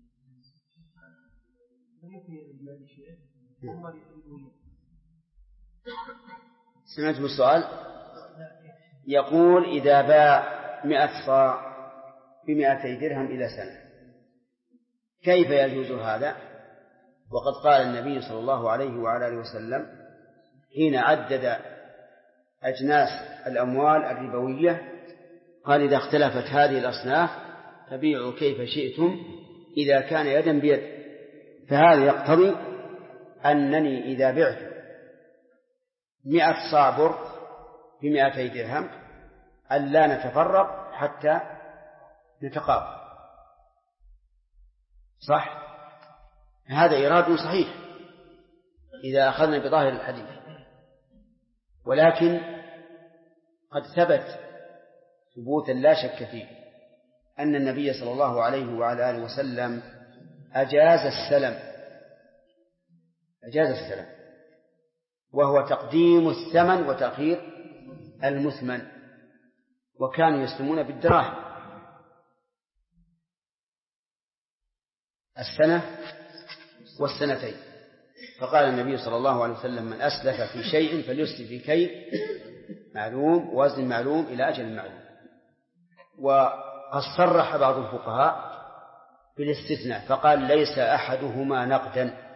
سمعتم السؤال؟ يقول إذا باع 100 صاع ب200 درهم إلى سنة كيف يجوز هذا؟ وقد قال النبي صلى الله عليه وعلى آله وسلم حين عدد أجناس الأموال الربوية قال إذا اختلفت هذه الأصناف فبيعوا كيف شئتم إذا كان يدا بيد. فهذا يقتضي أنني إذا بعت 100 صاع بر ب200 درهم ألا نتفرق حتى نتقابل. صح؟ هذا إيراد صحيح إذا أخذنا بظاهر الحديث، ولكن قد ثبت ثبوتا لا شك فيه أن النبي صلى الله عليه وعلى آله وسلم أجاز السلم وهو تقديم الثمن وتأخير المثمن، وكانوا يسلمون بالدراهم السنة والسنتين. فقال النبي صلى الله عليه وسلم من أسلف في شيء فليسلف في كيل معلوم وزن معلوم إلى أجل معلوم. وقد صرح بعض الفقهاء بالاستثناء فقال ليس أحدهما نقدا،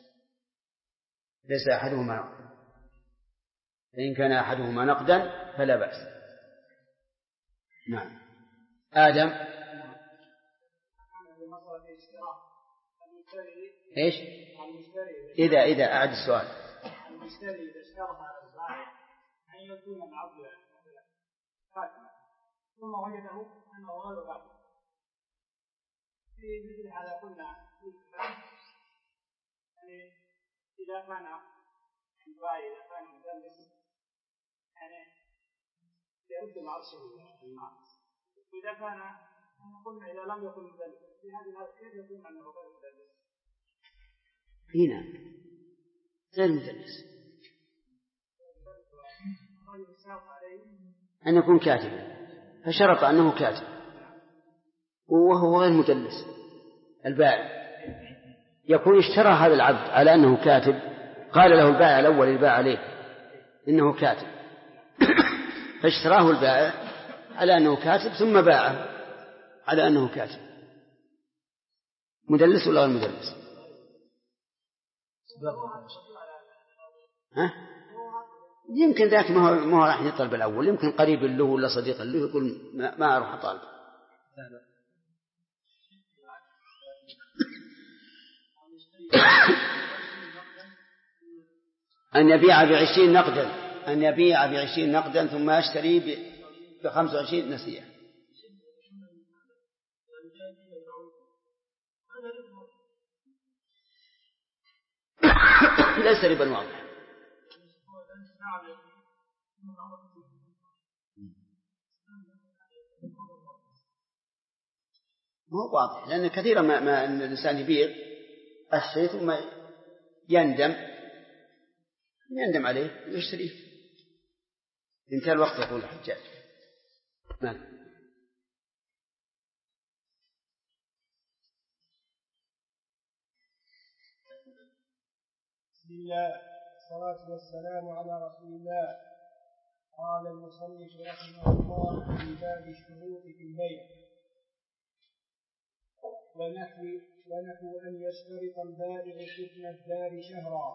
فإن كان أحدهما نقدا فلا بأس. نعم. آدم إيش؟ إذا أعد السؤال. المشتري إذا اشترط على البائع أن يكون العبد فاتنا ثم وجده أنه غير فاتن، في مثل هذا قلنا إذا كان البائع إذا كان مدلس يعني يرد العرشه المعرس، وإذا كان قلنا إذا لم يكن مدلس في هذه الحالة كيف يكون أنه غير مدلس؟ هنا غير مدلس أن يكون كاتبا، فشرط أنه كاتب وهو غير مدلس. البائع يكون اشترى هذا العبد على أنه كاتب، قال له البائع الأول البائع عليه إنه كاتب فاشتراه البائع على أنه كاتب ثم باعه على أنه كاتب. مدلس ولا غير مدلس؟ يمكن ذاك ما هو راح يطلب الأول، يمكن قريب له ولا صديق له يقول ما أروح أطالب. أن يبيع ب20 نقدا ثم يشتري ب25 نسيئة. ليس ربا واضح. مو واضح، لأن كثيرا ما أن الإنسان يبيع الشيء ثم يندم عليه ويشتريه. انتهى الوقت يقول الحجاج. نعم. بسم الله والصلاة والسلام على رسول الله. قال المصنف رحمه الله في باب الشروط في البيع: ونحو أن يشترط البائع سكن الدار شهرا،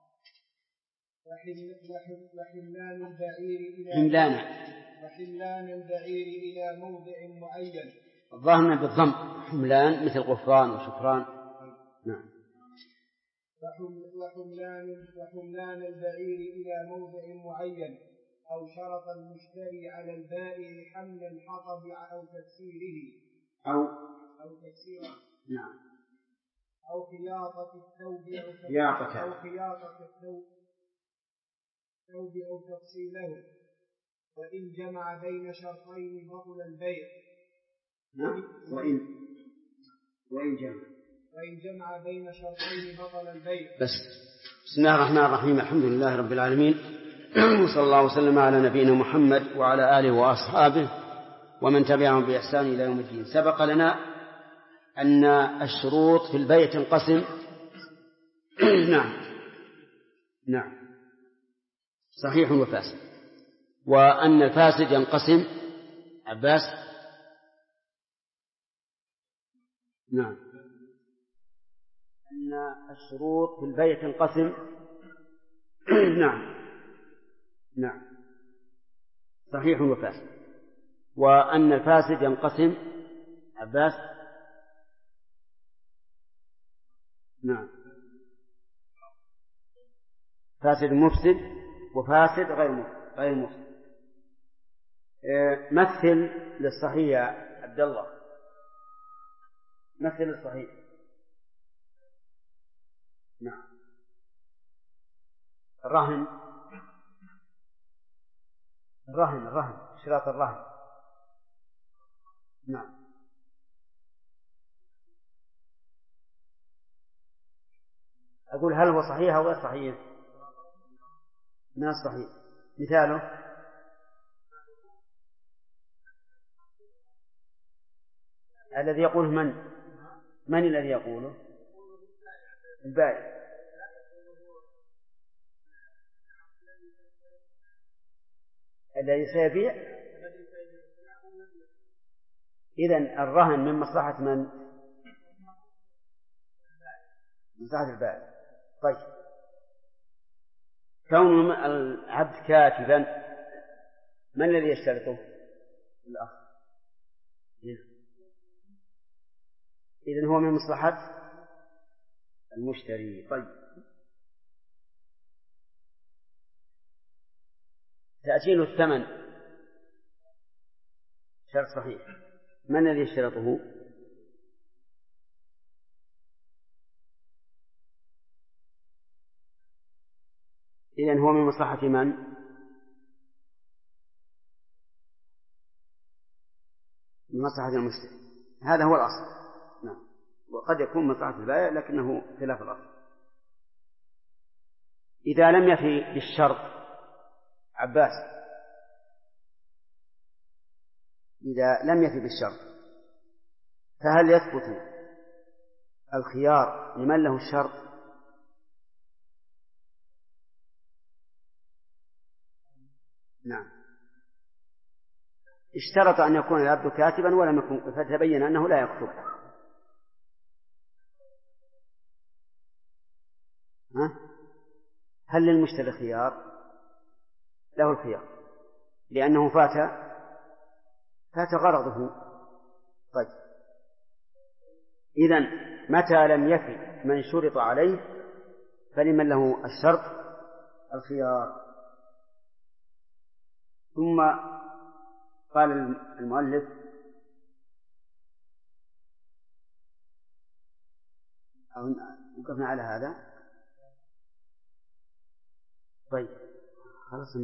وحملان البعير إلى موضع معين. الظاهر بالضم، حملان مثل غفران وشكران. نعم. وحملان البعير إلى موضع معين، أو شرط المشتري على البائع حمل الحطب أو تكسيره نعم، أو خياطة الثوب أو تفصيله، وإن جمع بين شرطين بطل البيع. وإن جمع بين شرطين بطل البيع. بس. بسم الله الرحمن الرحيم. الحمد لله رب العالمين، وصلى الله وسلم على نبينا محمد وعلى آله وأصحابه ومن تبعهم بإحسان إلى يوم الدين. سبق لنا أن الشروط في البيع تنقسم نعم صحيح وفاسد، وأن الفاسد ينقسم. عباس. نعم. أن الشروط في البيع تنقسم. نعم صحيح وفاسد، وأن الفاسد ينقسم. عباس. نعم. فاسد مفسد وفاسد غير مفسد. مثل للصحيح يا عبد الله، مثل للصحيح. نعم. الرهن شراط الرهن. نعم. أقول هل هو صحيح أو غير صحيح؟ من الصحيح. مثاله: الذي يقوله من الذي يقوله؟ البائع. الذي سيبيع. إذن الرهن من مصلحة من؟ مصلحة البائع. طيب، كون العبد كاتبا من الذي يشترطه؟ الأخ. إذن هو من مصلحة المشتري. طيب، تأجيل الثمن شرط صحيح، من الذي يشترطه؟ إذن هو من مصلحة من؟ من مصلحة المشتري. هذا هو الأصل. نعم. وقد يكون مصلحة البائع لكنه خلاف الأصل. إذا لم يفي بالشرط. عباس. إذا لم يفي بالشرط فهل يثبت الخيار لمن له الشرط؟ نعم. اشترط أن يكون العبد كاتبا ولم يكن، فتبين أنه لا يكتب. هل للمشتري خيار؟ له الخيار لأنه فات غرضه. طيب، إذن متى لم يفي من شرط عليه فلمن له الشرط الخيار. ثم قال المؤلف: وقفنا على هذا. طيب، خلاص.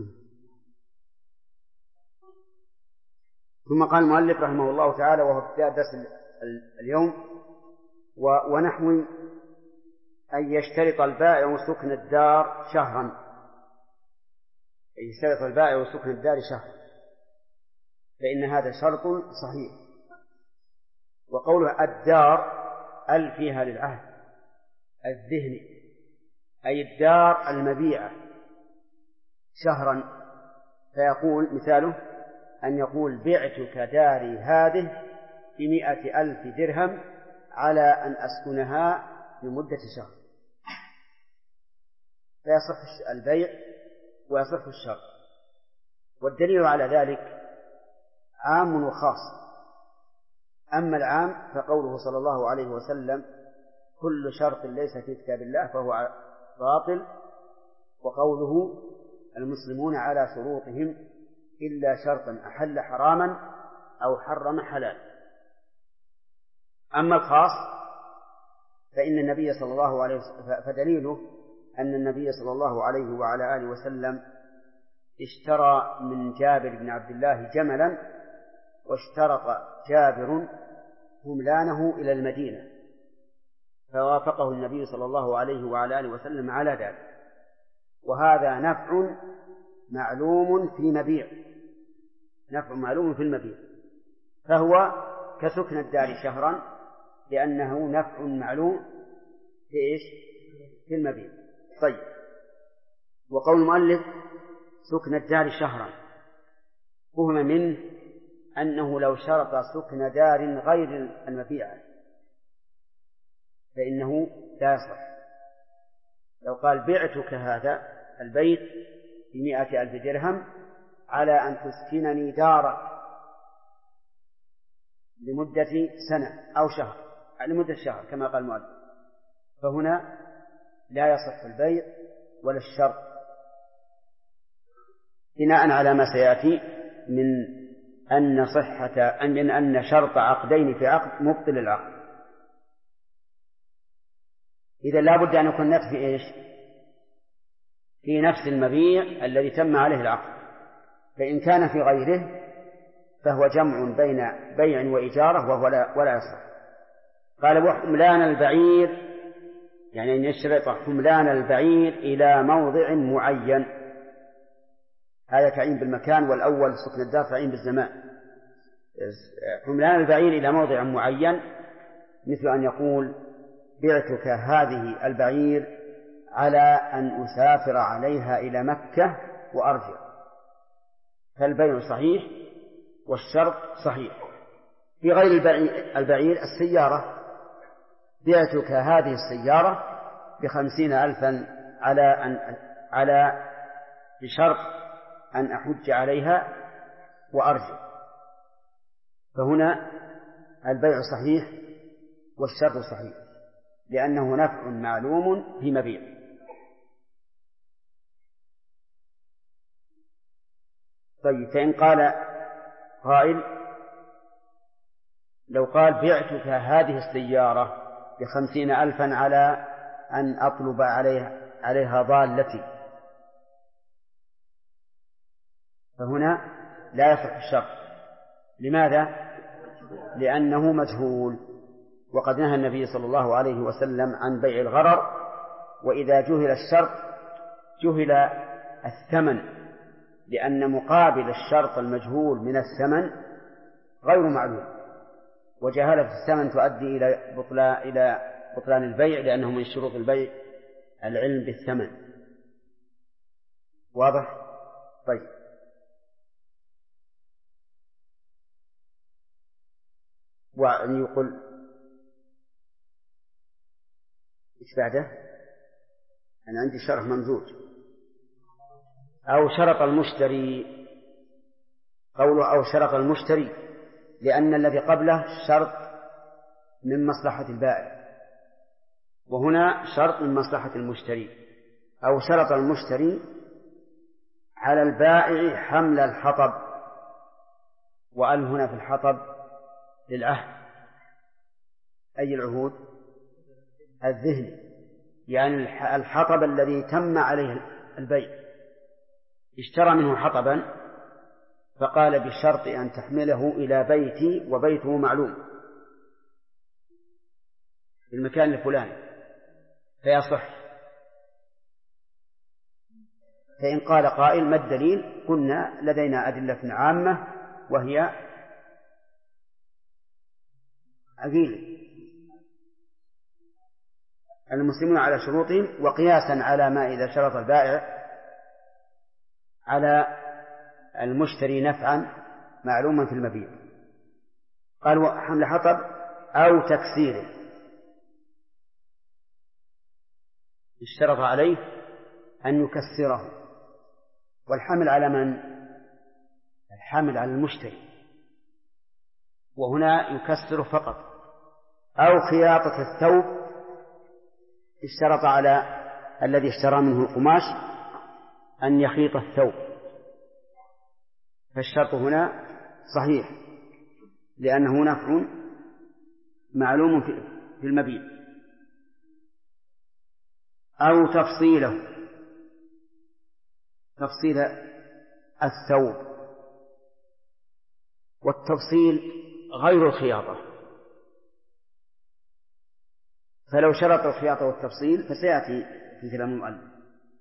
ثم قال المؤلف رحمه الله تعالى، وهو ابتداء درس اليوم: ونحو أن يشترط البائع سكن الدار شهرا. يشترط البائع سكن الدار شهرا، فإن هذا شرط صحيح. وقوله الدار فيها للعهد الذهني، أي الدار المبيعة شهرا، فيقول مثاله أن يقول بعتك داري هذه ب100,000 درهم على أن أسكنها لمدة شهر، فيصح البيع ويصح الشرط. والدليل على ذلك عام وخاص. أما العام فقوله صلى الله عليه وسلم كل شرط ليس في كتاب الله فهو باطل، وقوله المسلمون على شروطهم إلا شرطا أحل حراما أو حرم حلال. أما الخاص فإن النبي صلى الله عليه وسلم فدليله أن النبي صلى الله عليه وعلى آله وسلم اشترى من جابر بن عبد الله جملا، واشترط جابر هملانه إلى المدينة، فوافقه النبي صلى الله عليه وعلى آله وسلم على ذلك. وهذا نفع معلوم في مبيع، نفع معلوم في المبيع، فهو كسكن الدار شهرا لأنه نفع معلوم في إيش؟ في المبيع. طيب، وقول المؤلف سكن الدار شهرا فهم منه أنه لو شرط سكن دار غير المبيعة فإنه لا يصح. لو قال بعتك هذا البيت ب100,000 درهم على أن تسكنني دارك لمدة سنة أو شهر، لمدة شهر كما قال المؤلف، فهنا لا يصح البيع ولا الشرط، بناء على ما سيأتي من أن شرط عقدين في عقد مبطل العقد. إذا لا بد أن يكون النفس في إيش؟ في نفس المبيع الذي تم عليه العقد، فإن كان في غيره فهو جمع بين بيع وإجارة وهو ولا يصح. قال وحملان البعير، يعني أن يشترط حملان البعير إلى موضع معين، هذا تعيين بالمكان، والأول سكن الدار تعيين بالزمان. حملان البعير إلى موضع معين مثل أن يقول بعتك هذه البعير على أن أسافر عليها إلى مكة وأرجع، فالبيع صحيح والشرط صحيح. في غير البعير السيارة، بعتك هذه السيارة ب50,000 على بشرط أن أحج عليها وأرجع، فهنا البيع صحيح والشرط صحيح لأنه نفع معلوم في مبيع. طيب، فإن قال قائل لو قال بعتك هذه السيارة ب50,000 على أن أطلب عليها ضالتي، فهنا لا يصح الشرط. لماذا؟ لأنه مجهول، وقد نهى النبي صلى الله عليه وسلم عن بيع الغرر، وإذا جهل الشرط جهل الثمن، لأن مقابل الشرط المجهول من الثمن غير معلوم، وجهالة الثمن تؤدي إلى بطلان البيع، لأنه من شروط البيع العلم بالثمن. واضح؟ طيب، وأن يقول إيش بعده؟ أنا عندي شرح ممزوج. أو شرط المشتري، قوله أو شرط المشتري لأن الذي قبله شرط من مصلحة البائع، وهنا شرط من مصلحة المشتري. أو شرط المشتري على البائع حمل الحطب، وأل هنا في الحطب للعهد، أي العهود؟ الذهني، يعني الحطب الذي تم عليه البيع، اشترى منه حطبا فقال بشرط أن تحمله إلى بيتي وبيته معلوم في المكان الفلاني فيصح. فإن قال قائل ما الدليل؟ قلنا لدينا أدلة عامة وهي المسلمون على شروطهم، وقياسا على ما إذا شرط البائع على المشتري نفعا معلوما في المبيع. قال حمل حطب أو تكسيره، اشترط عليه أن يكسره. والحمل على من؟ الحمل على المشتري، وهنا يكسره فقط. أو خياطة الثوب، اشترط على الذي اشترى منه القماش أن يخيط الثوب، فالشرط هنا صحيح لأنه نفع معلوم في المبيع. أو تفصيل الثوب، والتفصيل غير الخياطة، فلو شرط الخياطة والتفصيل فسيأتي في كلام المؤلف.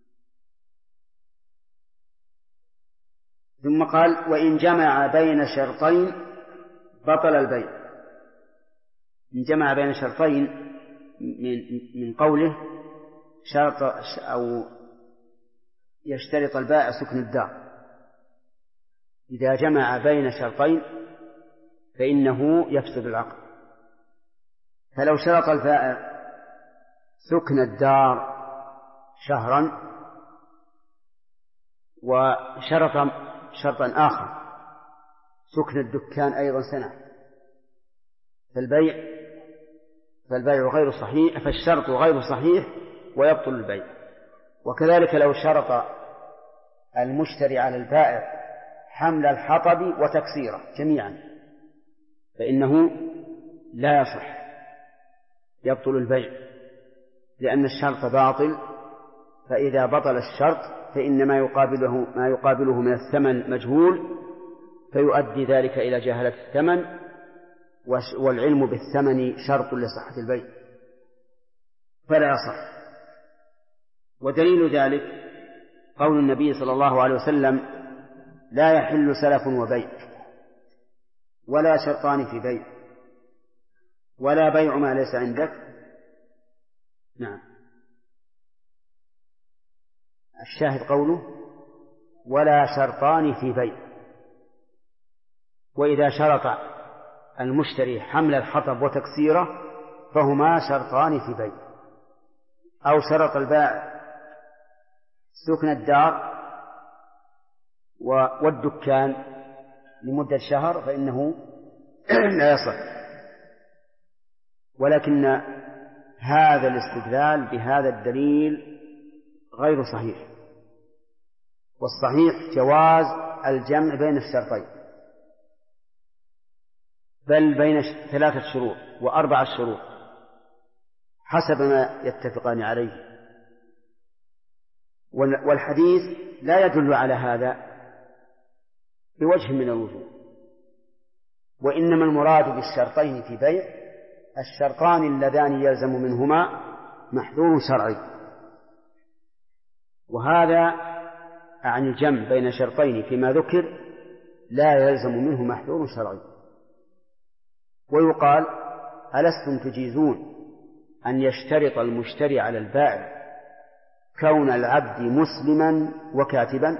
ثم قال وإن جمع بين شرطين بطل البيع. إن جمع بين شرطين من قوله شرط أو يشترط البائع سكن الدار، إذا جمع بين شرطين فإنه يفسد العقد. فلو شرط البائع سكن الدار شهرا وشرط شرطا آخر سكن الدكان أيضا سنة، فالبيع غير صحيح، فالشرط غير صحيح ويبطل البيع. وكذلك لو شرط المشتري على البائع حمل الحطب وتكسيره جميعا فإنه لا يصح، يبطل البيع، لأن الشرط باطل. فإذا بطل الشرط فإن ما يقابله من الثمن مجهول، فيؤدي ذلك إلى جهالة الثمن، والعلم بالثمن شرط لصحة البيع، فلا يصح. ودليل ذلك قول النبي صلى الله عليه وسلم لا يحل سلف وبيع، ولا شرطان في بيع، ولا بيع ما ليس عندك. نعم، الشاهد قوله ولا شرطان في بيع. وإذا شرط المشتري حمل الحطب وتكسيره فهما شرطان في بيع. أو شرط البائع سكن الدار والدكان لمدة شهر فإنه لا يصح. ولكن هذا الاستدلال بهذا الدليل غير صحيح، والصحيح جواز الجمع بين الشرطين، بل بين 3 شروط و4 شروط حسب ما يتفقان عليه. والحديث لا يدل على هذا بوجه من الوجوه، وإنما المراد بالشرطين في بيع الشرطان اللذان يلزم منهما محذور شرعي، وهذا عن الجمع بين شرطين فيما ذكر لا يلزم منه محذور شرعي. ويقال ألستم تجيزون أن يشترط المشتري على البائع كون العبد مسلما وكاتبا؟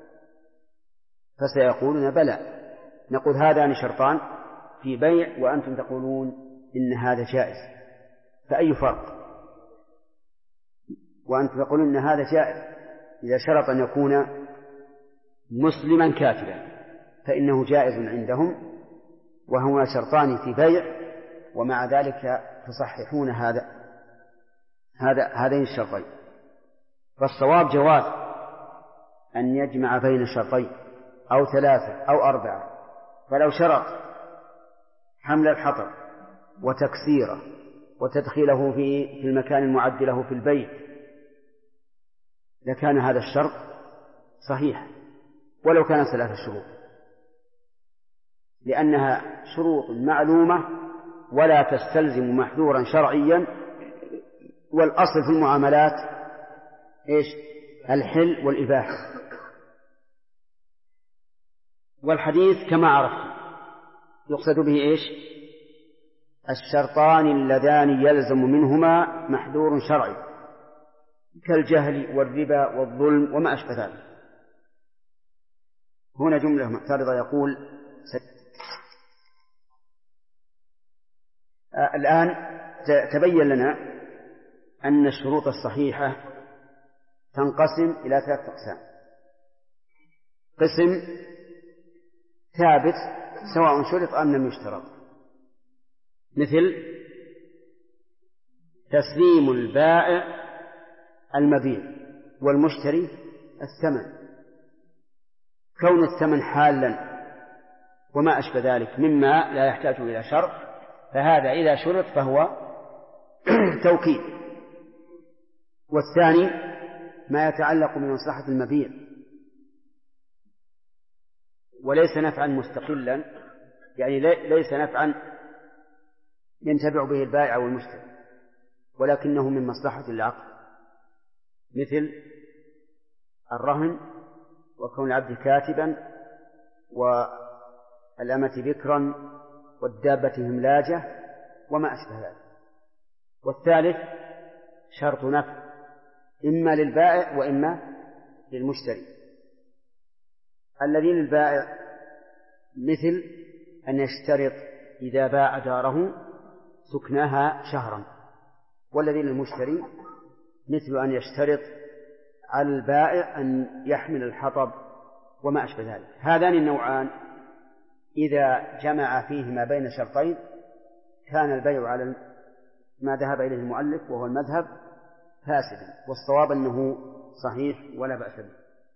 فسيقولون بلى. نقول هذان شرطان في بيع وأنتم تقولون إن هذا جائز، فأي فرق؟ وأنتم تقولون إن هذا جائز إذا شرط أن يكون مسلما كاتبا فإنه جائز عندهم، وهما شرطان في بيع، ومع ذلك تصححون هذين الشرطين. فالصواب جواز أن يجمع بين شرطين أو 3 أو 4. فلو شرط حمل الحطب وتكسيره وتدخيله في المكان المعد له في البيت لكان هذا الشرط صحيح ولو كان 3 شروط، لأنها شروط معلومة ولا تستلزم محذورا شرعيا. والأصل في المعاملات إيش؟ الحل والإباحة. والحديث كما عرفت يقصد به إيش؟ الشرطان اللذان يلزم منهما محذور شرعي كالجهل والربا والظلم وما أشبه ذلك. هنا جملة معترضة يقول الآن تبين لنا أن الشروط الصحيحة تنقسم إلى 3 أقسام. قسم ثابت سواء شرط أم لم يشترط، مثل تسليم البائع المبيع والمشتري الثمن، كون الثمن حالا وما أشبه ذلك مما لا يحتاج إلى شرط، فهذا إذا شرط فهو توكيد. والثاني ما يتعلق بمصلحة المبيع وليس نفعا مستقلا، يعني ليس نفعا ينتفع به البائع والمشتري ولكنه من مصلحة العقد، مثل الرهن وكون العبد كاتبا والأمة بكرا والدابة هملاجة وما أشبه ذلك. والثالث شرط نفع إما للبائع وإما للمشتري. الذي للبائع مثل أن يشترط إذا باع داره سكناها شهرا، والذي للمشتري مثل أن يشترط على البائع أن يحمل الحطب وما أشبه ذلك. هذان النوعان إذا جمع فيهما بين شرطين كان البيع على ما ذهب إليه المؤلف وهو المذهب فاسدا، والصواب أنه صحيح ولا بأس به.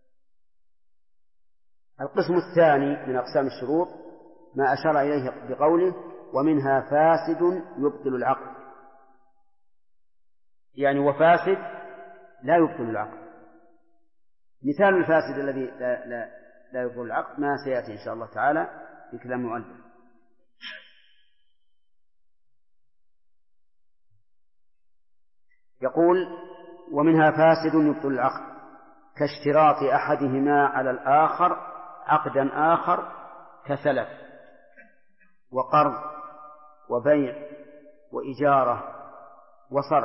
القسم الثاني من أقسام الشروط ما أشار إليه بقوله ومنها فاسد يبطل العقد، يعني وفاسد لا يبطل العقد. مثال الفاسد الذي لا يبطل العقد ما سيأتي إن شاء الله تعالى في كلام المؤلف. يقول ومنها فاسد يبطل العقد كاشتراط أحدهما على الآخر عقدا آخر كسلف وقرض وبيع وإجارة وصرف.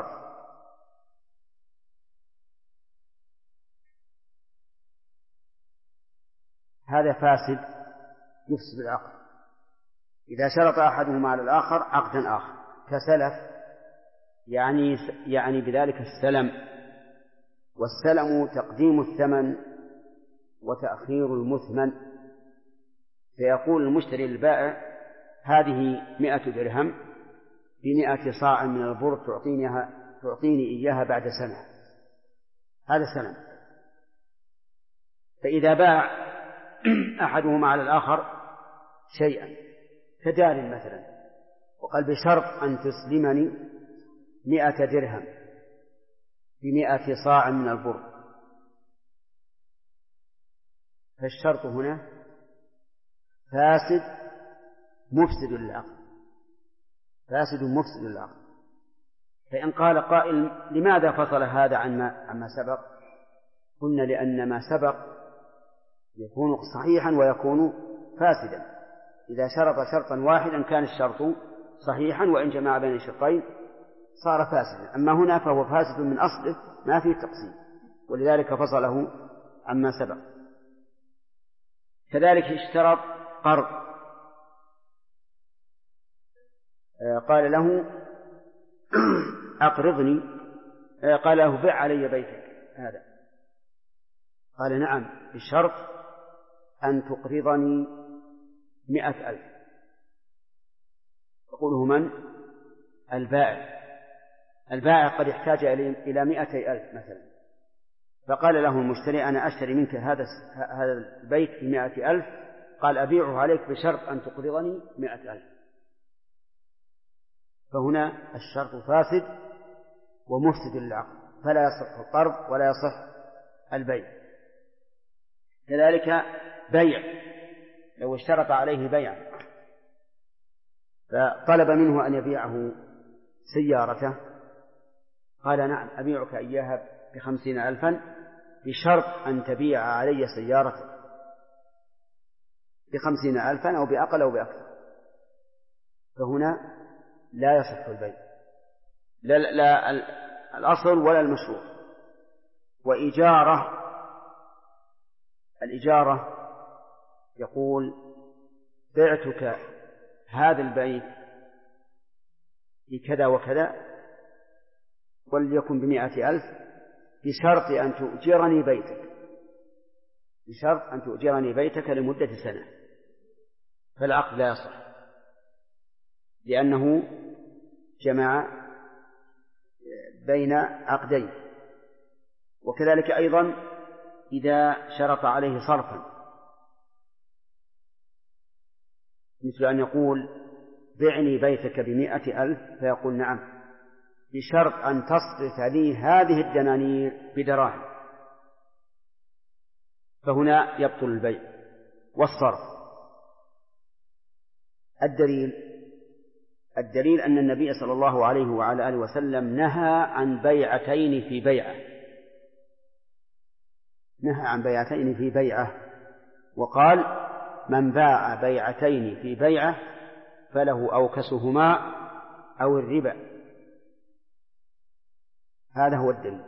هذا فاسد يفسد العقد إذا شرط أحدهما على الآخر عقدا آخر كسلف، يعني بذلك السلم، والسلم تقديم الثمن وتأخير المثمن. فيقول المشتري للبائع هذه 100 درهم ب100 صاع من البر تعطيني إياها بعد سنة، هذا سلم. فإذا باع أحدهما على الآخر شيئا كدار مثلا وقال بشرط أن تسلمني 100 درهم ب100 صاع من البر، فالشرط هنا فاسد مفسد للعقد، فاسد مفسد للعقد. فإن قال قائل لماذا فصل هذا عما سبق؟ قلنا لأن ما سبق يكون صحيحا ويكون فاسدا. إذا شرط شرطا واحدا كان الشرط صحيحا، وإن جمع بين الشرطين صار فاسدا. أما هنا فهو فاسد من أصله ما فيه تقسيم، ولذلك فصله عما سبق. كذلك اشترط قرض، قال له أقرضني، قال له بع علي بيتك هذا، قال نعم بشرط أن تقرضني 100,000. يقوله من؟ البائع قد احتاج إلى 200,000 مثلا، فقال له المشتري أنا أشتري منك هذا البيت ب100,000، قال أبيعه عليك بشرط أن تقرضني 100,000. فهنا الشرط فاسد ومفسد للعقد، فلا يصح القرض ولا يصح البيع. كذلك بيع، لو اشترط عليه بيعا فطلب منه أن يبيعه سيارته، قال نعم أبيعك إياها ب50,000 بشرط أن تبيع علي سيارتك ب50,000 أو بأقل أو بأكثر. فهنا لا يصح البيع، لا الأصل ولا المشروع. الإجارة يقول بعتك هذا البيت بكذا وكذا وليكن ب100,000 بشرط أن تؤجرني بيتك لمدة سنة، فالعقد لا يصح لأنه جمع بين عقدين. وكذلك أيضا إذا شرط عليه صرفا، مثل أن يقول بعني بيتك ب100,000 فيقول نعم بشرط أن تصرف لي هذه الدنانير بدراهم، فهنا يبطل البيع والصرف. الدليل أن النبي صلى الله عليه وعلى آله وسلم نهى عن بيعتين في بيعة، وقال من باع بيعتين في بيعة فله أوكسهما أو الربا. هذا هو الدليل،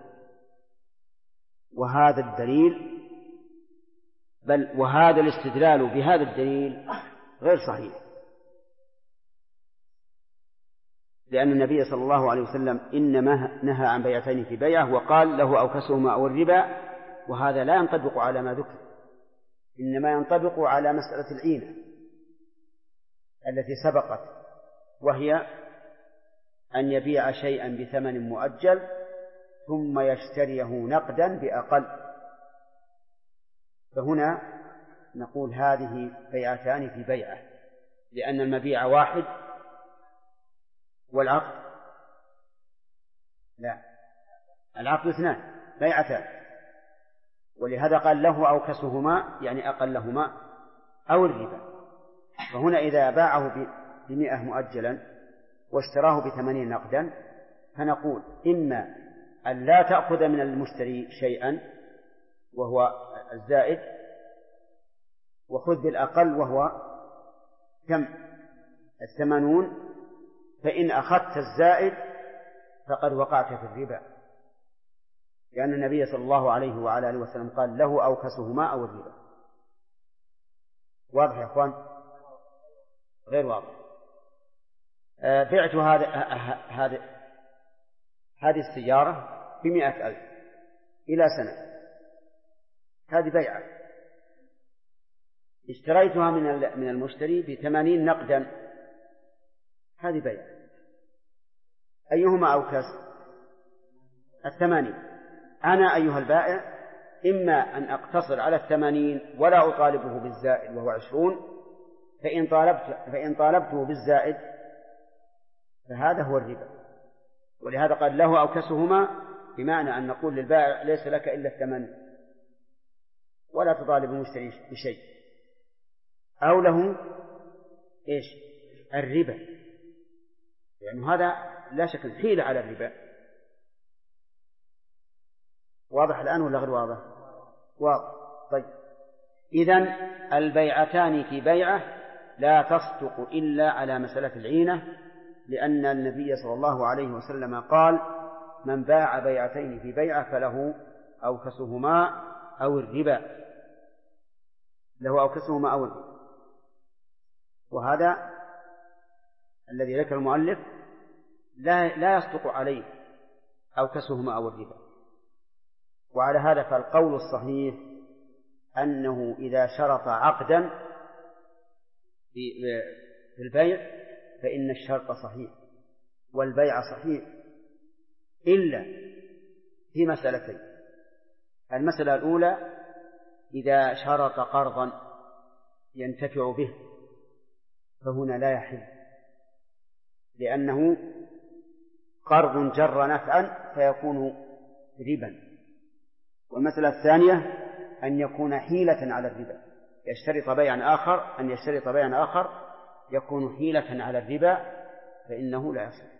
وهذا الاستدلال بهذا الدليل غير صحيح، لأن النبي صلى الله عليه وسلم إنما نهى عن بيعتين في بيعة وقال له أوكسهما أو الربا، وهذا لا ينطبق على ما ذكر، إنما ينطبق على مسألة العينة التي سبقت، وهي أن يبيع شيئا بثمن مؤجل ثم يشتريه نقدا بأقل. فهنا نقول هذه بيعتان في بيعة، لأن المبيع واحد والعقد لا، العقد اثنان، بيعتان. ولهذا قال له أوكسهما يعني أقلهما أو الربا. فهنا إذا باعه ب100 مؤجلا واشتراه ب80 نقدا، فنقول إما أن لا تأخذ من المشتري شيئا وهو الزائد، وخذ بالأقل وهو كم 80، فإن أخذت الزائد فقد وقعت في الربا، لأن النبي صلى الله عليه وعلى آله وسلم قال له أوكسهما أو الربا. واضح يا أخوان؟ غير واضح. بعت هذه السيارة ب100,000 إلى سنة، هذه بيعة. اشتريتها من المشتري ب80 نقدا، هذه بيعة. أيهما أوكس؟ 80. أنا أيها البائع إما أن أقتصر على 80 ولا أطالبه بالزائد وهو 20، فإن طالبته بالزائد فهذا هو الربا. ولهذا قال له أوكسهما، بمعنى أن نقول للبائع ليس لك إلا 8 ولا تطالب المشتري بشيء، أو له إيش؟ الربا، يعني هذا لا شك حيلة على الربا. واضح الآن ولا غير واضح؟ واضح. طيب، إذن البيعتان في بيعة لا تصدق إلا على مسألة العينة، لأن النبي صلى الله عليه وسلم قال من باع بيعتين في بيعة فله أوكسهما أو الربا، له أوكسهما أو الربا. وهذا الذي ذكر المؤلف لا يصدق عليه أوكسهما أو الربا. وعلى هذا فالقول الصحيح أنه إذا شرط عقدا في البيع فإن الشرط صحيح والبيع صحيح، إلا في مسألتين. المسألة الأولى إذا شرط قرضا ينتفع به فهنا لا يحل، لأنه قرض جر نفعا فيكون ربا. والمسألة الثانية أن يكون حيلة على الربا، يشترط بيعا آخر يكون حيلة على الربا فإنه لا يصح.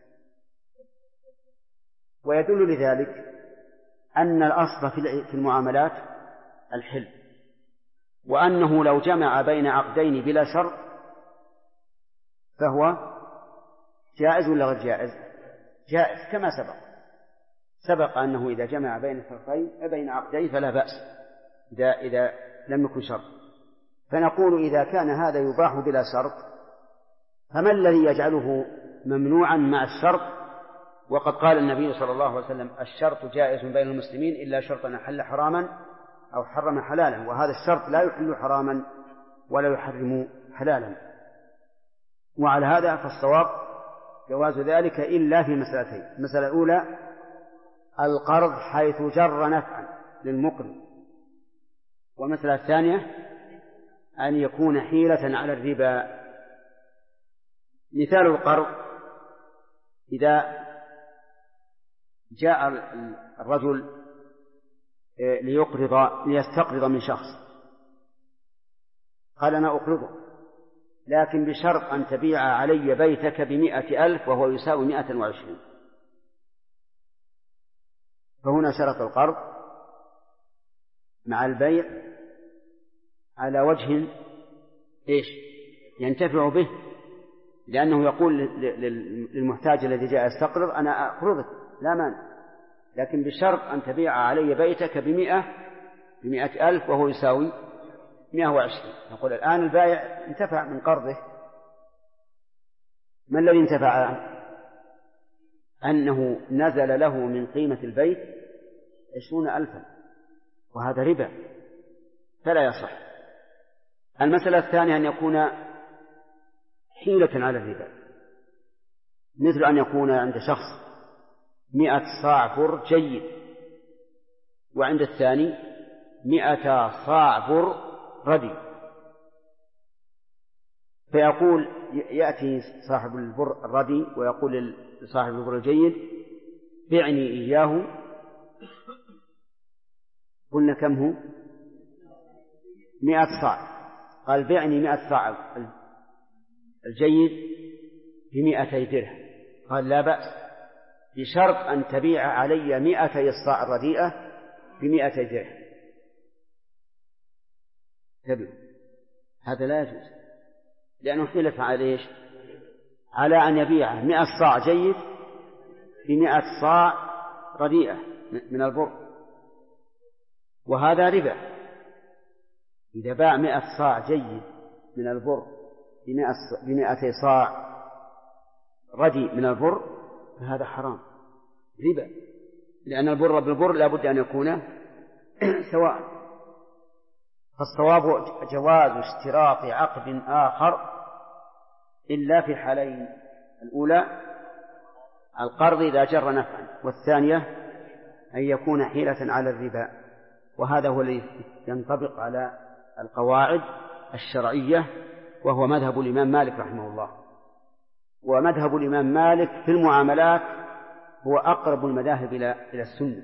ويدل لذلك أن الأصل في المعاملات الحل، وأنه لو جمع بين عقدين بلا شرط فهو جائز ولا غير جائز؟ جائز كما سبق أنه إذا جمع بين شرطين بين عقدين فلا بأس إذا لم يكن شرط. فنقول إذا كان هذا يباح بلا شرط فما الذي يجعله ممنوعا مع الشرط؟ وقد قال النبي صلى الله عليه وسلم الشرط جائز بين المسلمين إلا شرطا أحل حراما أو حرم حلالا، وهذا الشرط لا يحل حراما ولا يحرم حلالا. وعلى هذا فالصواب جواز ذلك إلا في مسألتين: المسألة الأولى القرض حيث جر نفعا للمقرض، والمسألة الثانية أن يكون حيلة على الربا. مثال القرض: إذا جاء الرجل ليستقرض من شخص، قال أنا أقرضه لكن بشرط أن تبيع علي بيتك ب100,000 وهو يساوي 120. فهنا شرط القرض مع البيع على وجه ينتفع به، لأنه يقول للمحتاج الذي جاء يستقرض أنا أقرضك لا مانع، لكن بشرط أن تبيع علي بيتك ب100,000 وهو يساوي 120. نقول الآن البائع انتفع من قرضه. ما الذي انتفع؟ أنه نزل له من قيمة البيت 20,000، وهذا ربا فلا يصح. المسألة الثانية أن يكون حيلة على الربا، مثل أن يكون عند شخص 100 صاع بر جيد وعند الثاني 100 صاع بر ردي، فيقول يأتي صاحب البر الردي ويقول لصاحب البر الجيد بعني إياه. قلنا كم هو؟ 100 صاع. قال بعني 100 صاع الجيد ب200 درهم. قال لا بأس بشرط أن تبيع علي 200 الصاع الرديئة ب200 درهم. تبع هذا لا يجوز، لأنه حيلة على إيش؟ على أن يبيع 100 صاع جيد ب100 صاع رديئة من البر، وهذا ربا. إذا باع 100 صاع جيد من البر ب200 صاع ردي من البر فهذا حرام ربا، لأن البر بالبر لا بد أن يكون سواء. فالصواب جواز اشتراط عقد آخر إلا في حالين: الأولى القرض إذا جر نفعا، والثانية أن يكون حيلة على الربا. وهذا هو الذي ينطبق على القواعد الشرعية، وهو مذهب الإمام مالك رحمه الله. ومذهب الإمام مالك في المعاملات هو أقرب المذاهب إلى السنة،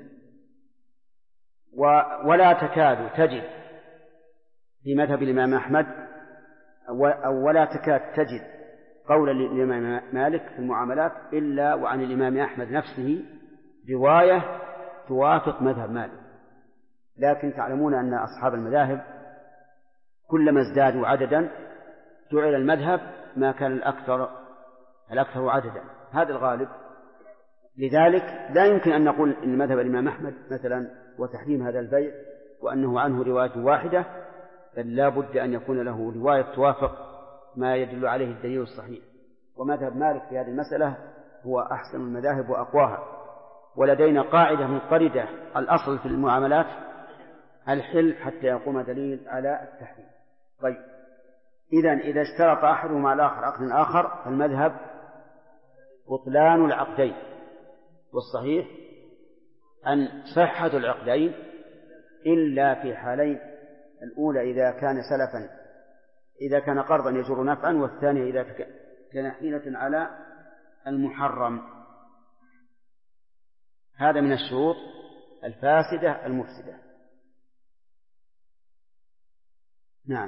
ولا تكاد تجد في مذهب الإمام أحمد أو ولا تكاد تجد قول الإمام مالك في المعاملات إلا وعن الإمام أحمد نفسه رواية توافق مذهب مالك. لكن تعلمون أن أصحاب المذاهب كلما ازدادوا عددا جعل المذهب ما كان الأكثر عددا، هذا الغالب. لذلك لا يمكن أن نقول إن مذهب الإمام أحمد مثلا وتحريم هذا البيع وأنه عنه رواية واحدة، بل لا بد أن يكون له رواية توافق ما يدل عليه الدليل الصحيح. ومذهب مالك في هذه المسألة هو أحسن المذاهب وأقواها. ولدينا قاعدة مضطردة: الأصل في المعاملات الحل حتى يقوم دليل على التحريم. طيب، إذا اشترط أحدهما على الآخر عقد آخر فالمذهب بطلان العقدين، والصحيح أن صحة العقدين إلا في حالين: الأولى إذا كان سلفا، إذا كان قرضا يجر نفعا، والثانية إذا كان حيلة على المحرم. هذا من الشروط الفاسدة المفسدة. نعم.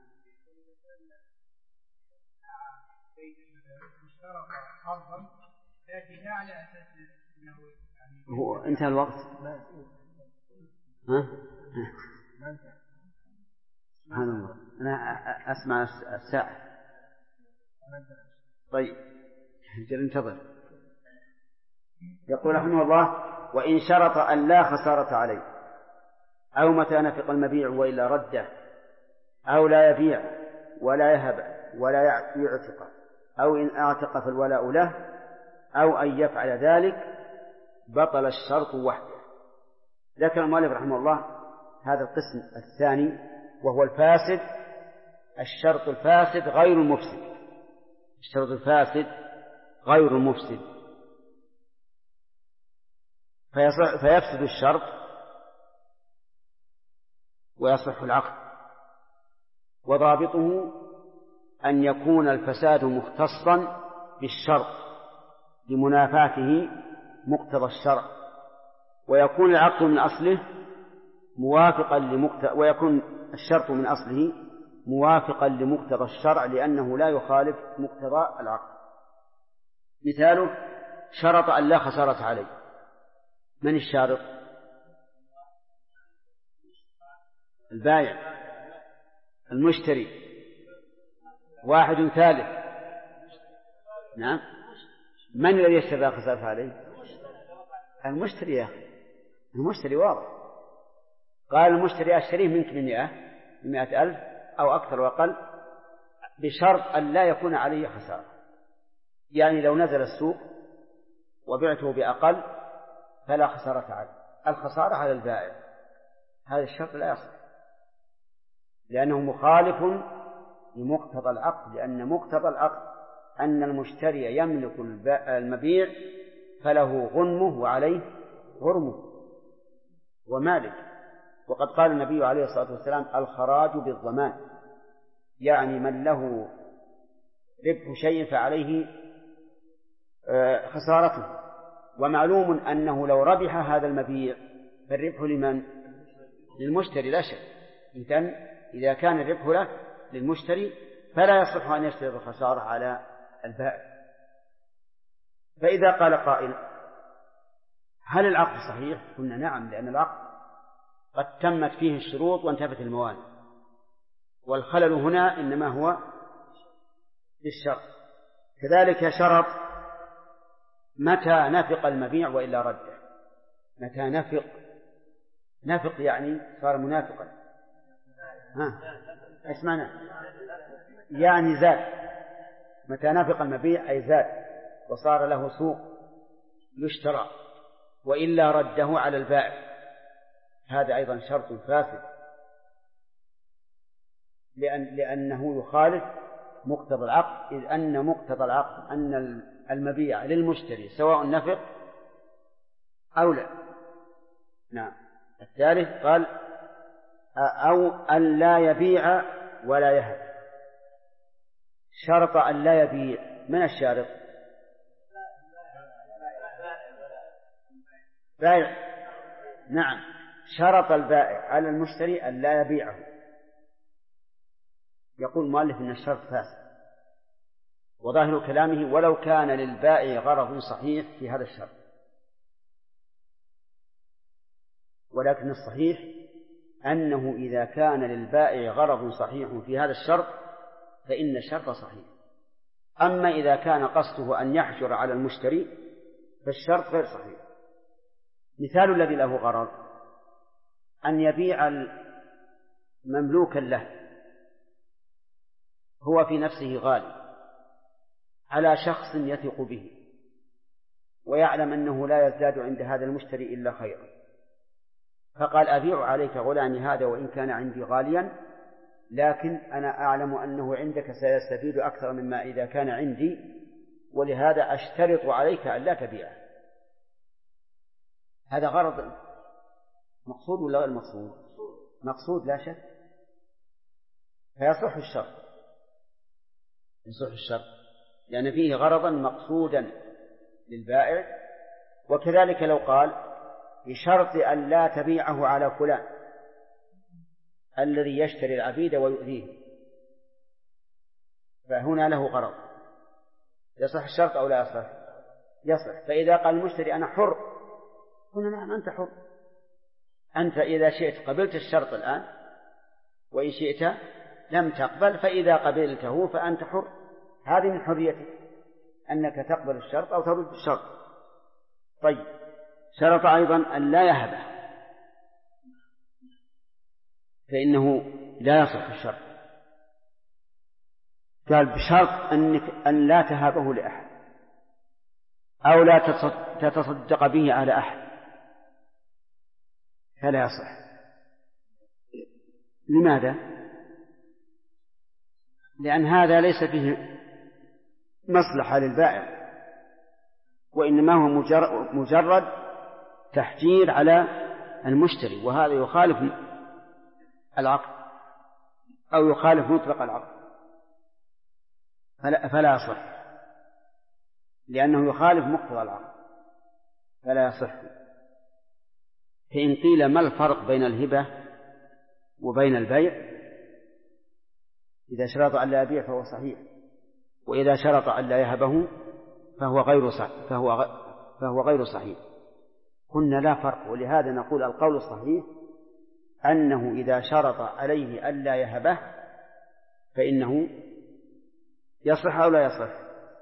هو انتهى الوقت. ها؟ سبحان الله، أنا أسمع الساعة. طيب، انتظر. يقول رحمه الله: وإن شرط أن لا خسارة عليه، أو متى نفق المبيع وإلا رده، أو لا يبيع ولا يهب ولا يعتق، أو إن أعتق فالولاء له، أو أن يفعل ذلك، بطل الشرط وحده. ذكر المؤلف رحمه الله هذا القسم الثاني، وهو الفاسد، الشرط الفاسد غير المفسد. الشرط الفاسد غير المفسد، فيفسد الشرط ويصح العقد. وضابطه أن يكون الفساد مختصا بالشرط لمنافاته مقتضى الشرع، ويكون العقد من أصله ويكون الشرط من أصله موافقا لمقتضى الشرع، لأنه لا يخالف مقتضى العقد. مثاله: شرط أن لا خسارة عليه. من الشارط؟ البائع، المشتري، واحد ثالث. نعم، من الذي يشتري لا خسارة عليه؟ المشتري يا أخي، المشتري واضح. قال المشتري: أشتريه منك ب100,000 أو أكثر وأقل، بشرط أن لا يكون عليه خسارة. يعني لو نزل السوق وبعته بأقل فلا خسارة عليه، الخسارة على البائع. هذا الشرط لا يصح، لأنه مخالف لمقتضى العقد، لأن مقتضى العقد أن المشتري يملك المبيع فله غنمه وعليه غرمه ومالك. وقد قال النبي عليه الصلاة والسلام: الخراج بالضمان، يعني من له ربح شيء فعليه خسارته. ومعلوم أنه لو ربح هذا المبيع فالربح لمن؟ للمشتري لا شك. إذا كان الربح له للمشتري فلا يصح أن يشترط الخسارة على البائع. فإذا قال قائل: هل العقد صحيح؟ قلنا نعم، لأن العقد قد تمت فيه الشروط وانتفت الموانع، والخلل هنا إنما هو بالشرط. كذلك شرط متى نفق المبيع وإلا رده. متى نفق يعني صار منافقا. اسمعنا، يعني زاد. متى نفق المبيع أي زاد وصار له سوق يشترى، وإلا رده على البائع. هذا أيضا شرط فاسد، لأنه يخالف مقتضى العقد، إذ أن مقتضى العقد أن المبيع للمشتري سواء نفق أو لا. نعم. الثالث قال: أو أن لا يبيع ولا يهب. شرط أن لا يبيع. من الشارط؟ بائع. نعم، شرط البائع على المشتري أن لا يبيعه. يقول المؤلف إن الشرط فاسد، وظاهر كلامه: ولو كان للبائع غرض صحيح في هذا الشرط. ولكن الصحيح أنه إذا كان للبائع غرض صحيح في هذا الشرط فإن الشرط صحيح. أما إذا كان قصده أن يحجر على المشتري فالشرط غير صحيح. مثال الذي له غرض: أن يبيع مملوكا له هو في نفسه غالي على شخص يثق به ويعلم أنه لا يزداد عند هذا المشتري إلا خيرا، فقال: أبيع عليك غلامي هذا وإن كان عندي غاليا، لكن أنا أعلم أنه عندك سيستفيد أكثر مما إذا كان عندي، ولهذا أشترط عليك أن لا تبيعه. هذا غرض مقصود ولا غير مقصود؟ مقصود لا شك، فيصح الشرط، يصح الشرط لأن فيه غرضا مقصودا للبائع. وكذلك لو قال: بشرط أن لا تبيعه على فلان الذي يشتري العبيد ويؤذيه، فهنا له غرض. يصح الشرط أو لا يصح؟ يصح. فإذا قال المشتري: أنا حر، قلنا: نعم أنت حر، أنت إذا شئت قبلت الشرط الآن، وإن شئت لم تقبل، فإذا قبلته فأنت حر. هذه من حريتك، أنك تقبل الشرط أو ترد الشرط. طيب، شرط أيضا أن لا يهبه، فإنه لا يصح الشرط. قال بشرط أن لا تهابه لأحد أو لا تتصدق به على أحد، فلا يصح. لماذا؟ لأن هذا ليس فيه مصلحة للبائع، وإنما هو مجرد تحجير على المشتري، وهذا يخالف العقد أو يخالف مطلق العقد، فلا يصح، لأنه يخالف مقتضى العقد فلا يصح. فإن قيل ما الفرق بين الهبة وبين البيع؟ إذا شرط أن لا يبيع فهو صحيح، وإذا شرط أن لا يهبه فهو غير صحيح. قلنا لا فرق، ولهذا نقول القول الصحيح أنه إذا شرط عليه أن لا يهبه فإنه يصح أو لا يصح.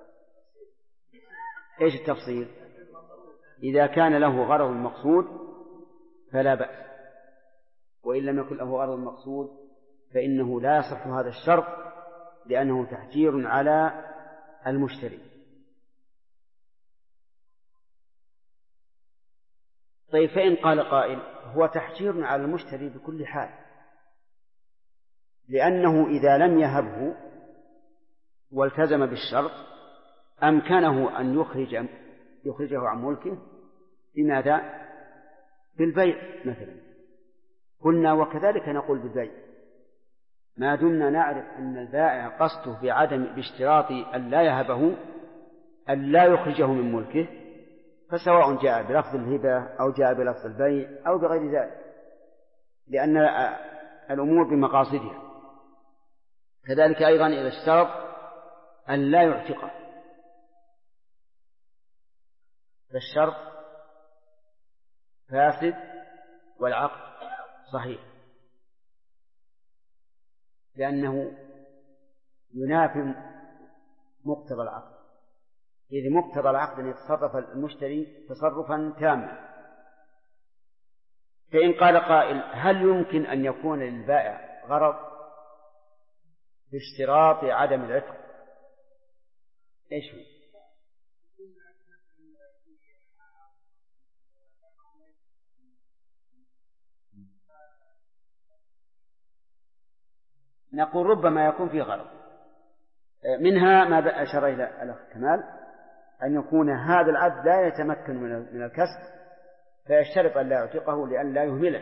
إيش التفصيل؟ إذا كان له غرض مقصود فلا بأس، وإن لم يكن له غرض مقصود فإنه لا يصح هذا الشرط، لأنه تحجير على المشتري. طيب، فإن قال قائل هو تحجير على المشتري بكل حال، لأنه إذا لم يهبه والتزم بالشرط أمكنه أن يخرجه عن ملكه. لماذا؟ بالبيع مثلا. قلنا وكذلك نقول بالبيع، ما دمنا نعرف أن البائع قصده باشتراط أن لا يهبه أن لا يخرجه من ملكه، فسواء جاء بلفظ الهبة أو جاء بلفظ البيع أو بغير ذلك، لأن الأمور بمقاصدها. كذلك أيضا إذا اشترط أن لا يعتقه فالشرط فاسد والعقد صحيح، لأنه ينافي مقتضى العقد، إذ مقتضى العقد أن يتصرف المشتري تصرفا تاما. فإن قال قائل هل يمكن أن يكون للبائع غرض باشتراط عدم العتق؟ إيش هو؟ نقول ربما يكون في غرض، منها ما أشار إلى الأخ كمال، أن يكون هذا العبد لا يتمكن من الكسب فيشترط أن لا يعتقه لأن لا يهمله،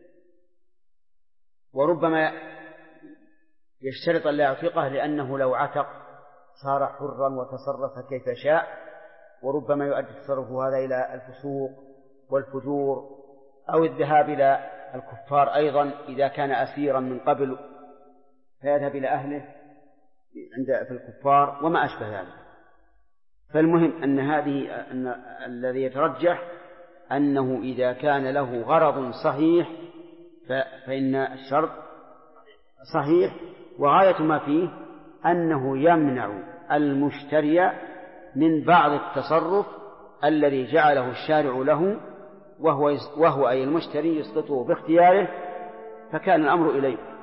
وربما يشترط أن لا يعتقه لأنه لو عتق صار حرا وتصرف كيف شاء، وربما يؤدي تصرفه هذا إلى الفسوق والفجور أو الذهاب إلى الكفار أيضا إذا كان أسيرا من قبل فيذهب إلى أهله في الكفار وما أشبه ذلك. فالمهم أن الذي يترجح أنه إذا كان له غرض صحيح فإن الشرط صحيح، وغاية ما فيه أنه يمنع المشتري من بعض التصرف الذي جعله الشارع له، وهو أي المشتري يسقطه باختياره، فكان الأمر إليه.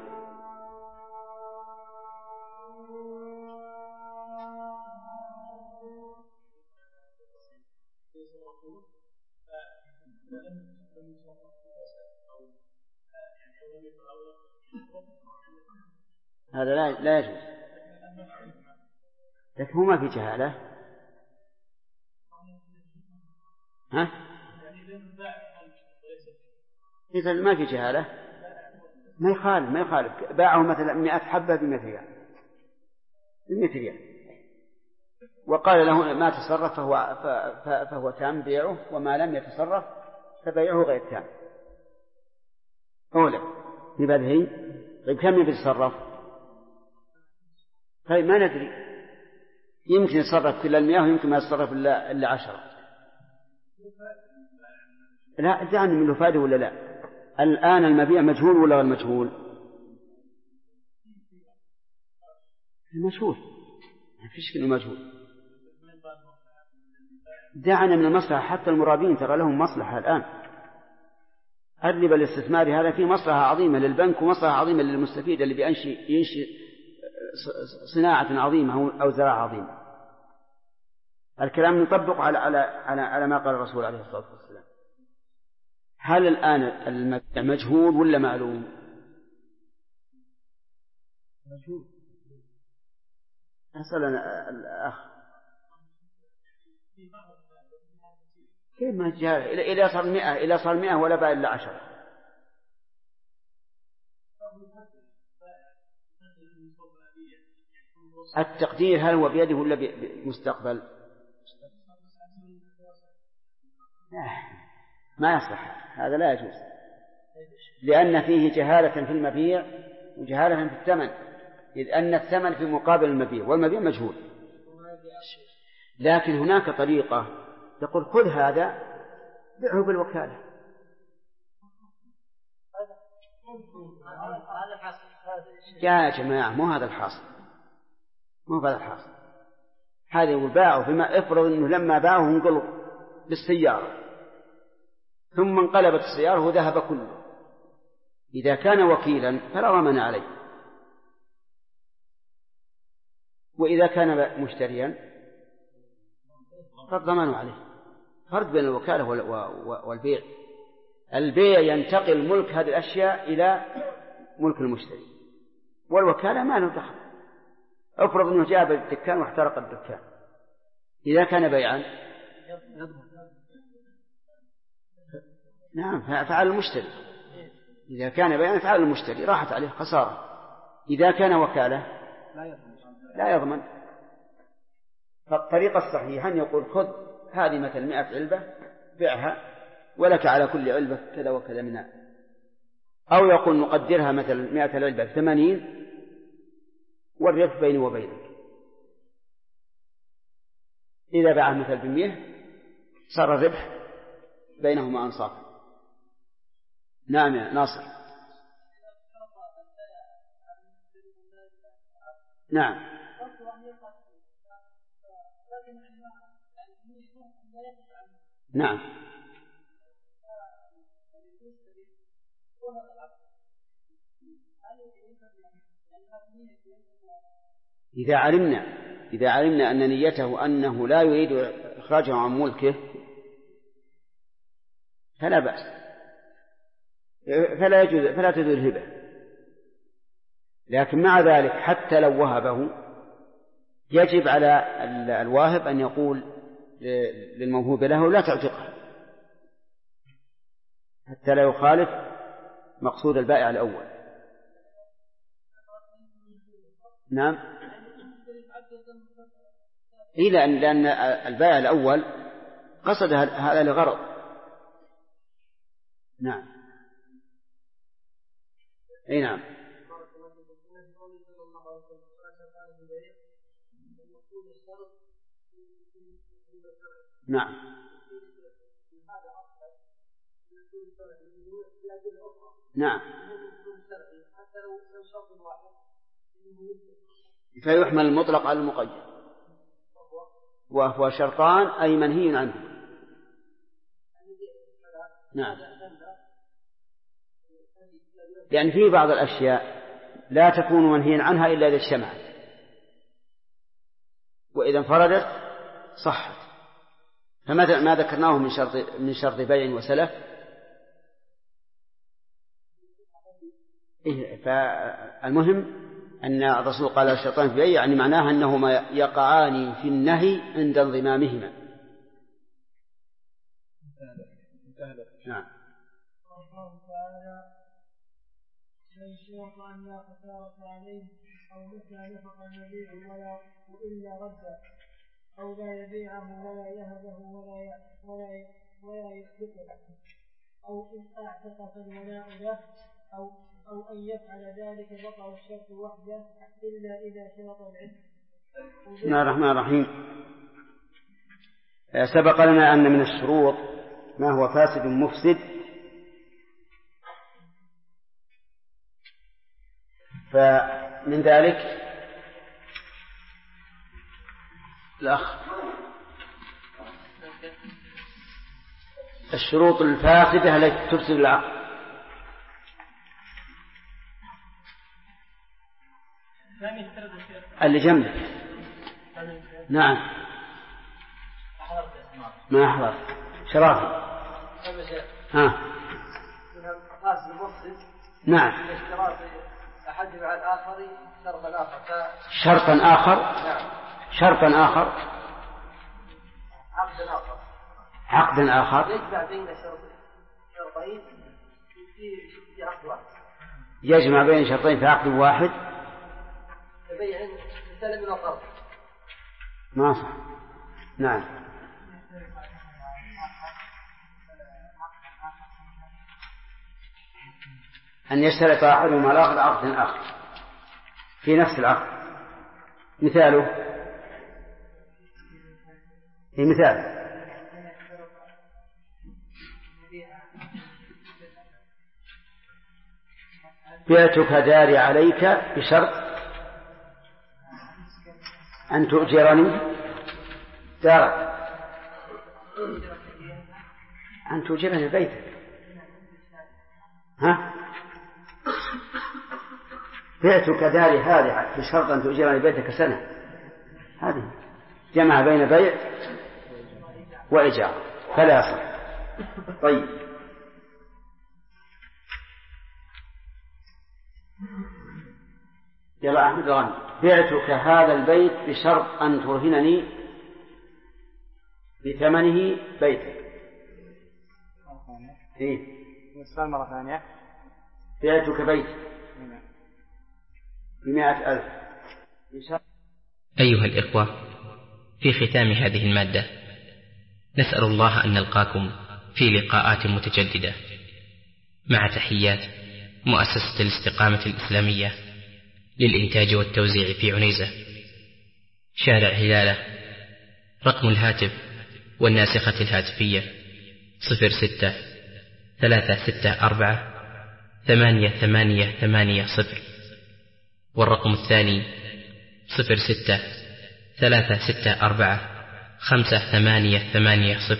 هذا لا يجوز، لكن هو ما في جهالة. ها؟ إذا ما في جهالة ما يخالف باعه مثلا 100 حبة ب100 ريال وقال له ما تصرف فهو تام بيعه، وما لم يتصرف فبيعه غير تام. أولا ببدهي. طيب كم يتصرف؟ طيب ما ندري، يمكن يتصرف كل 100 ويمكن ما يتصرف إلا 10. لا دعني من له فائدة ولا لا؟ الآن المبيع مجهول ولا غير مجهول؟ المجهول، ما فيش كلمة مجهول. دعنا من المصلحة، حتى المرابين ترى لهم مصلحة الآن. الربا الاستثماري هذا فيه مصلحة عظيمة للبنك ومصلحة عظيمة للمستفيد اللي ينشئ صناعة عظيمة أو زراعة عظيمة. الكلام نطبق على ما قال الرسول عليه الصلاة والسلام. هل الآن المبيع مجهول ولا معلوم؟ مجهول. أسأل الأخ كيف ما جاء إلى صار 100 ولا بقى إلا 10؟ التقدير هل هو بيده ولا مستقبل؟ ما يصح، هذا لا يجوز، لأن فيه جهالة في المبيع وجهالة في الثمن، إذ أن الثمن في مقابل المبيع والمبيع مجهول. لكن هناك طريقة تقول خذ هذا بيعه بالوكالة. يا جماعة مو هذا الحاصل، هذا يقول باعه فيما افرض أنه لما باعه انقلب بالسيارة ثم انقلبت السيارة وذهب كله. إذا كان وكيلا فلا ضمان عليه، وإذا كان مشتريا فالضمان عليه. فرق بين الوكالة والبيع. البيع ينتقل ملك هذه الأشياء إلى ملك المشتري، والوكالة ما له دخل. افرض أنه جاء بالدكان واحترق الدكان، إذا كان بيعا نعم فعل المشتري، إذا كان بيعا فعل المشتري راحت عليه خسارة. إذا كان وكالة لا يضمن. فالطريقة الصحيحة أن يقول خذ هذه مثل 100 علبة بيعها ولك على كل علبة كذا وكذا منها، أو يقول نقدرها مثل 100 علبة 80 والربح بيني وبينك. إذا باعه مثل 100 صار الربح بينهما أنصاف. نعم يا ناصر. نعم نعم. إذا علمنا أن نيته أنه لا يريد إخراجه عن ملكه فلا بأس، فلا تجوز الهبة. لكن مع ذلك حتى لو وهبه يجب على الواهب أن يقول للموهوب له لا تعتقه حتى لا يخالف مقصود البائع الأول. نعم. لأن البائع الأول قصد هذا لغرض. نعم. أي نعم. نعم. نعم. فيحمل المطلق على المقيد، وهو شرطان أي منهي عنه. نعم. يعني في بعض الأشياء لا تكون منهيا عنها إلا إذا اجتمعت، وإذا انفردت صحت. فما ذكرناه من شرط بيع وسلف. فالمهم أن الرسول قال الشيطان في بيع، يعني معناها أنهما يقعان في النهي عند انضمامهما. نعم. من شرط أن لا خسارة عليه أو مثل نفق المبيع وإلا رده، أو لا يبيعه ولا يهبه ولا يسلكه، أو إن أعتق فالولاء له، أو أن يفعل ذلك بطل الشرط وحده إلا إذا شرط العتق. بسم الله الرحمن الرحيم. سبق لنا أن من الشروط ما هو فاسد مفسد، فمن ذلك الأخ الشروط الفاسدة التي تفسد العقد. اللي جنبك. نعم ما أحضر شرافي. نعم شرطا آخر عقدا آخر يجمع بين شرطين في عقد واحد ما صح. نعم أن يشترط أحدهما الآخر عقدا آخر في نفس العقد. مثاله في مثال بعتك داري عليك بشرط أن تؤجرني دارك، أن تؤجرني بيتك. بعتك داري هذه بشرط أن تؤجرني بيتك سنة. هذه جمع بين بيع وإيجار فلا يصح. طيب يلا أحمد غني. بعتك هذا البيت بشرط أن ترهنني بثمنه بيتك. السؤال مرة ثانية. بعتك بيتك ب100,000. أيها الإخوة، في ختام هذه المادة نسأل الله أن نلقاكم في لقاءات متجددة، مع تحيات مؤسسة الاستقامة الإسلامية للإنتاج والتوزيع في عنيزة، شارع هلالة. رقم الهاتف والناسخة الهاتفية 06-364-8880، والرقم الثاني 06-364-5880،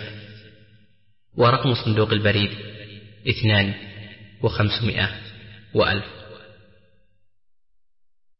ورقم صندوق البريد 2 و500 و1000.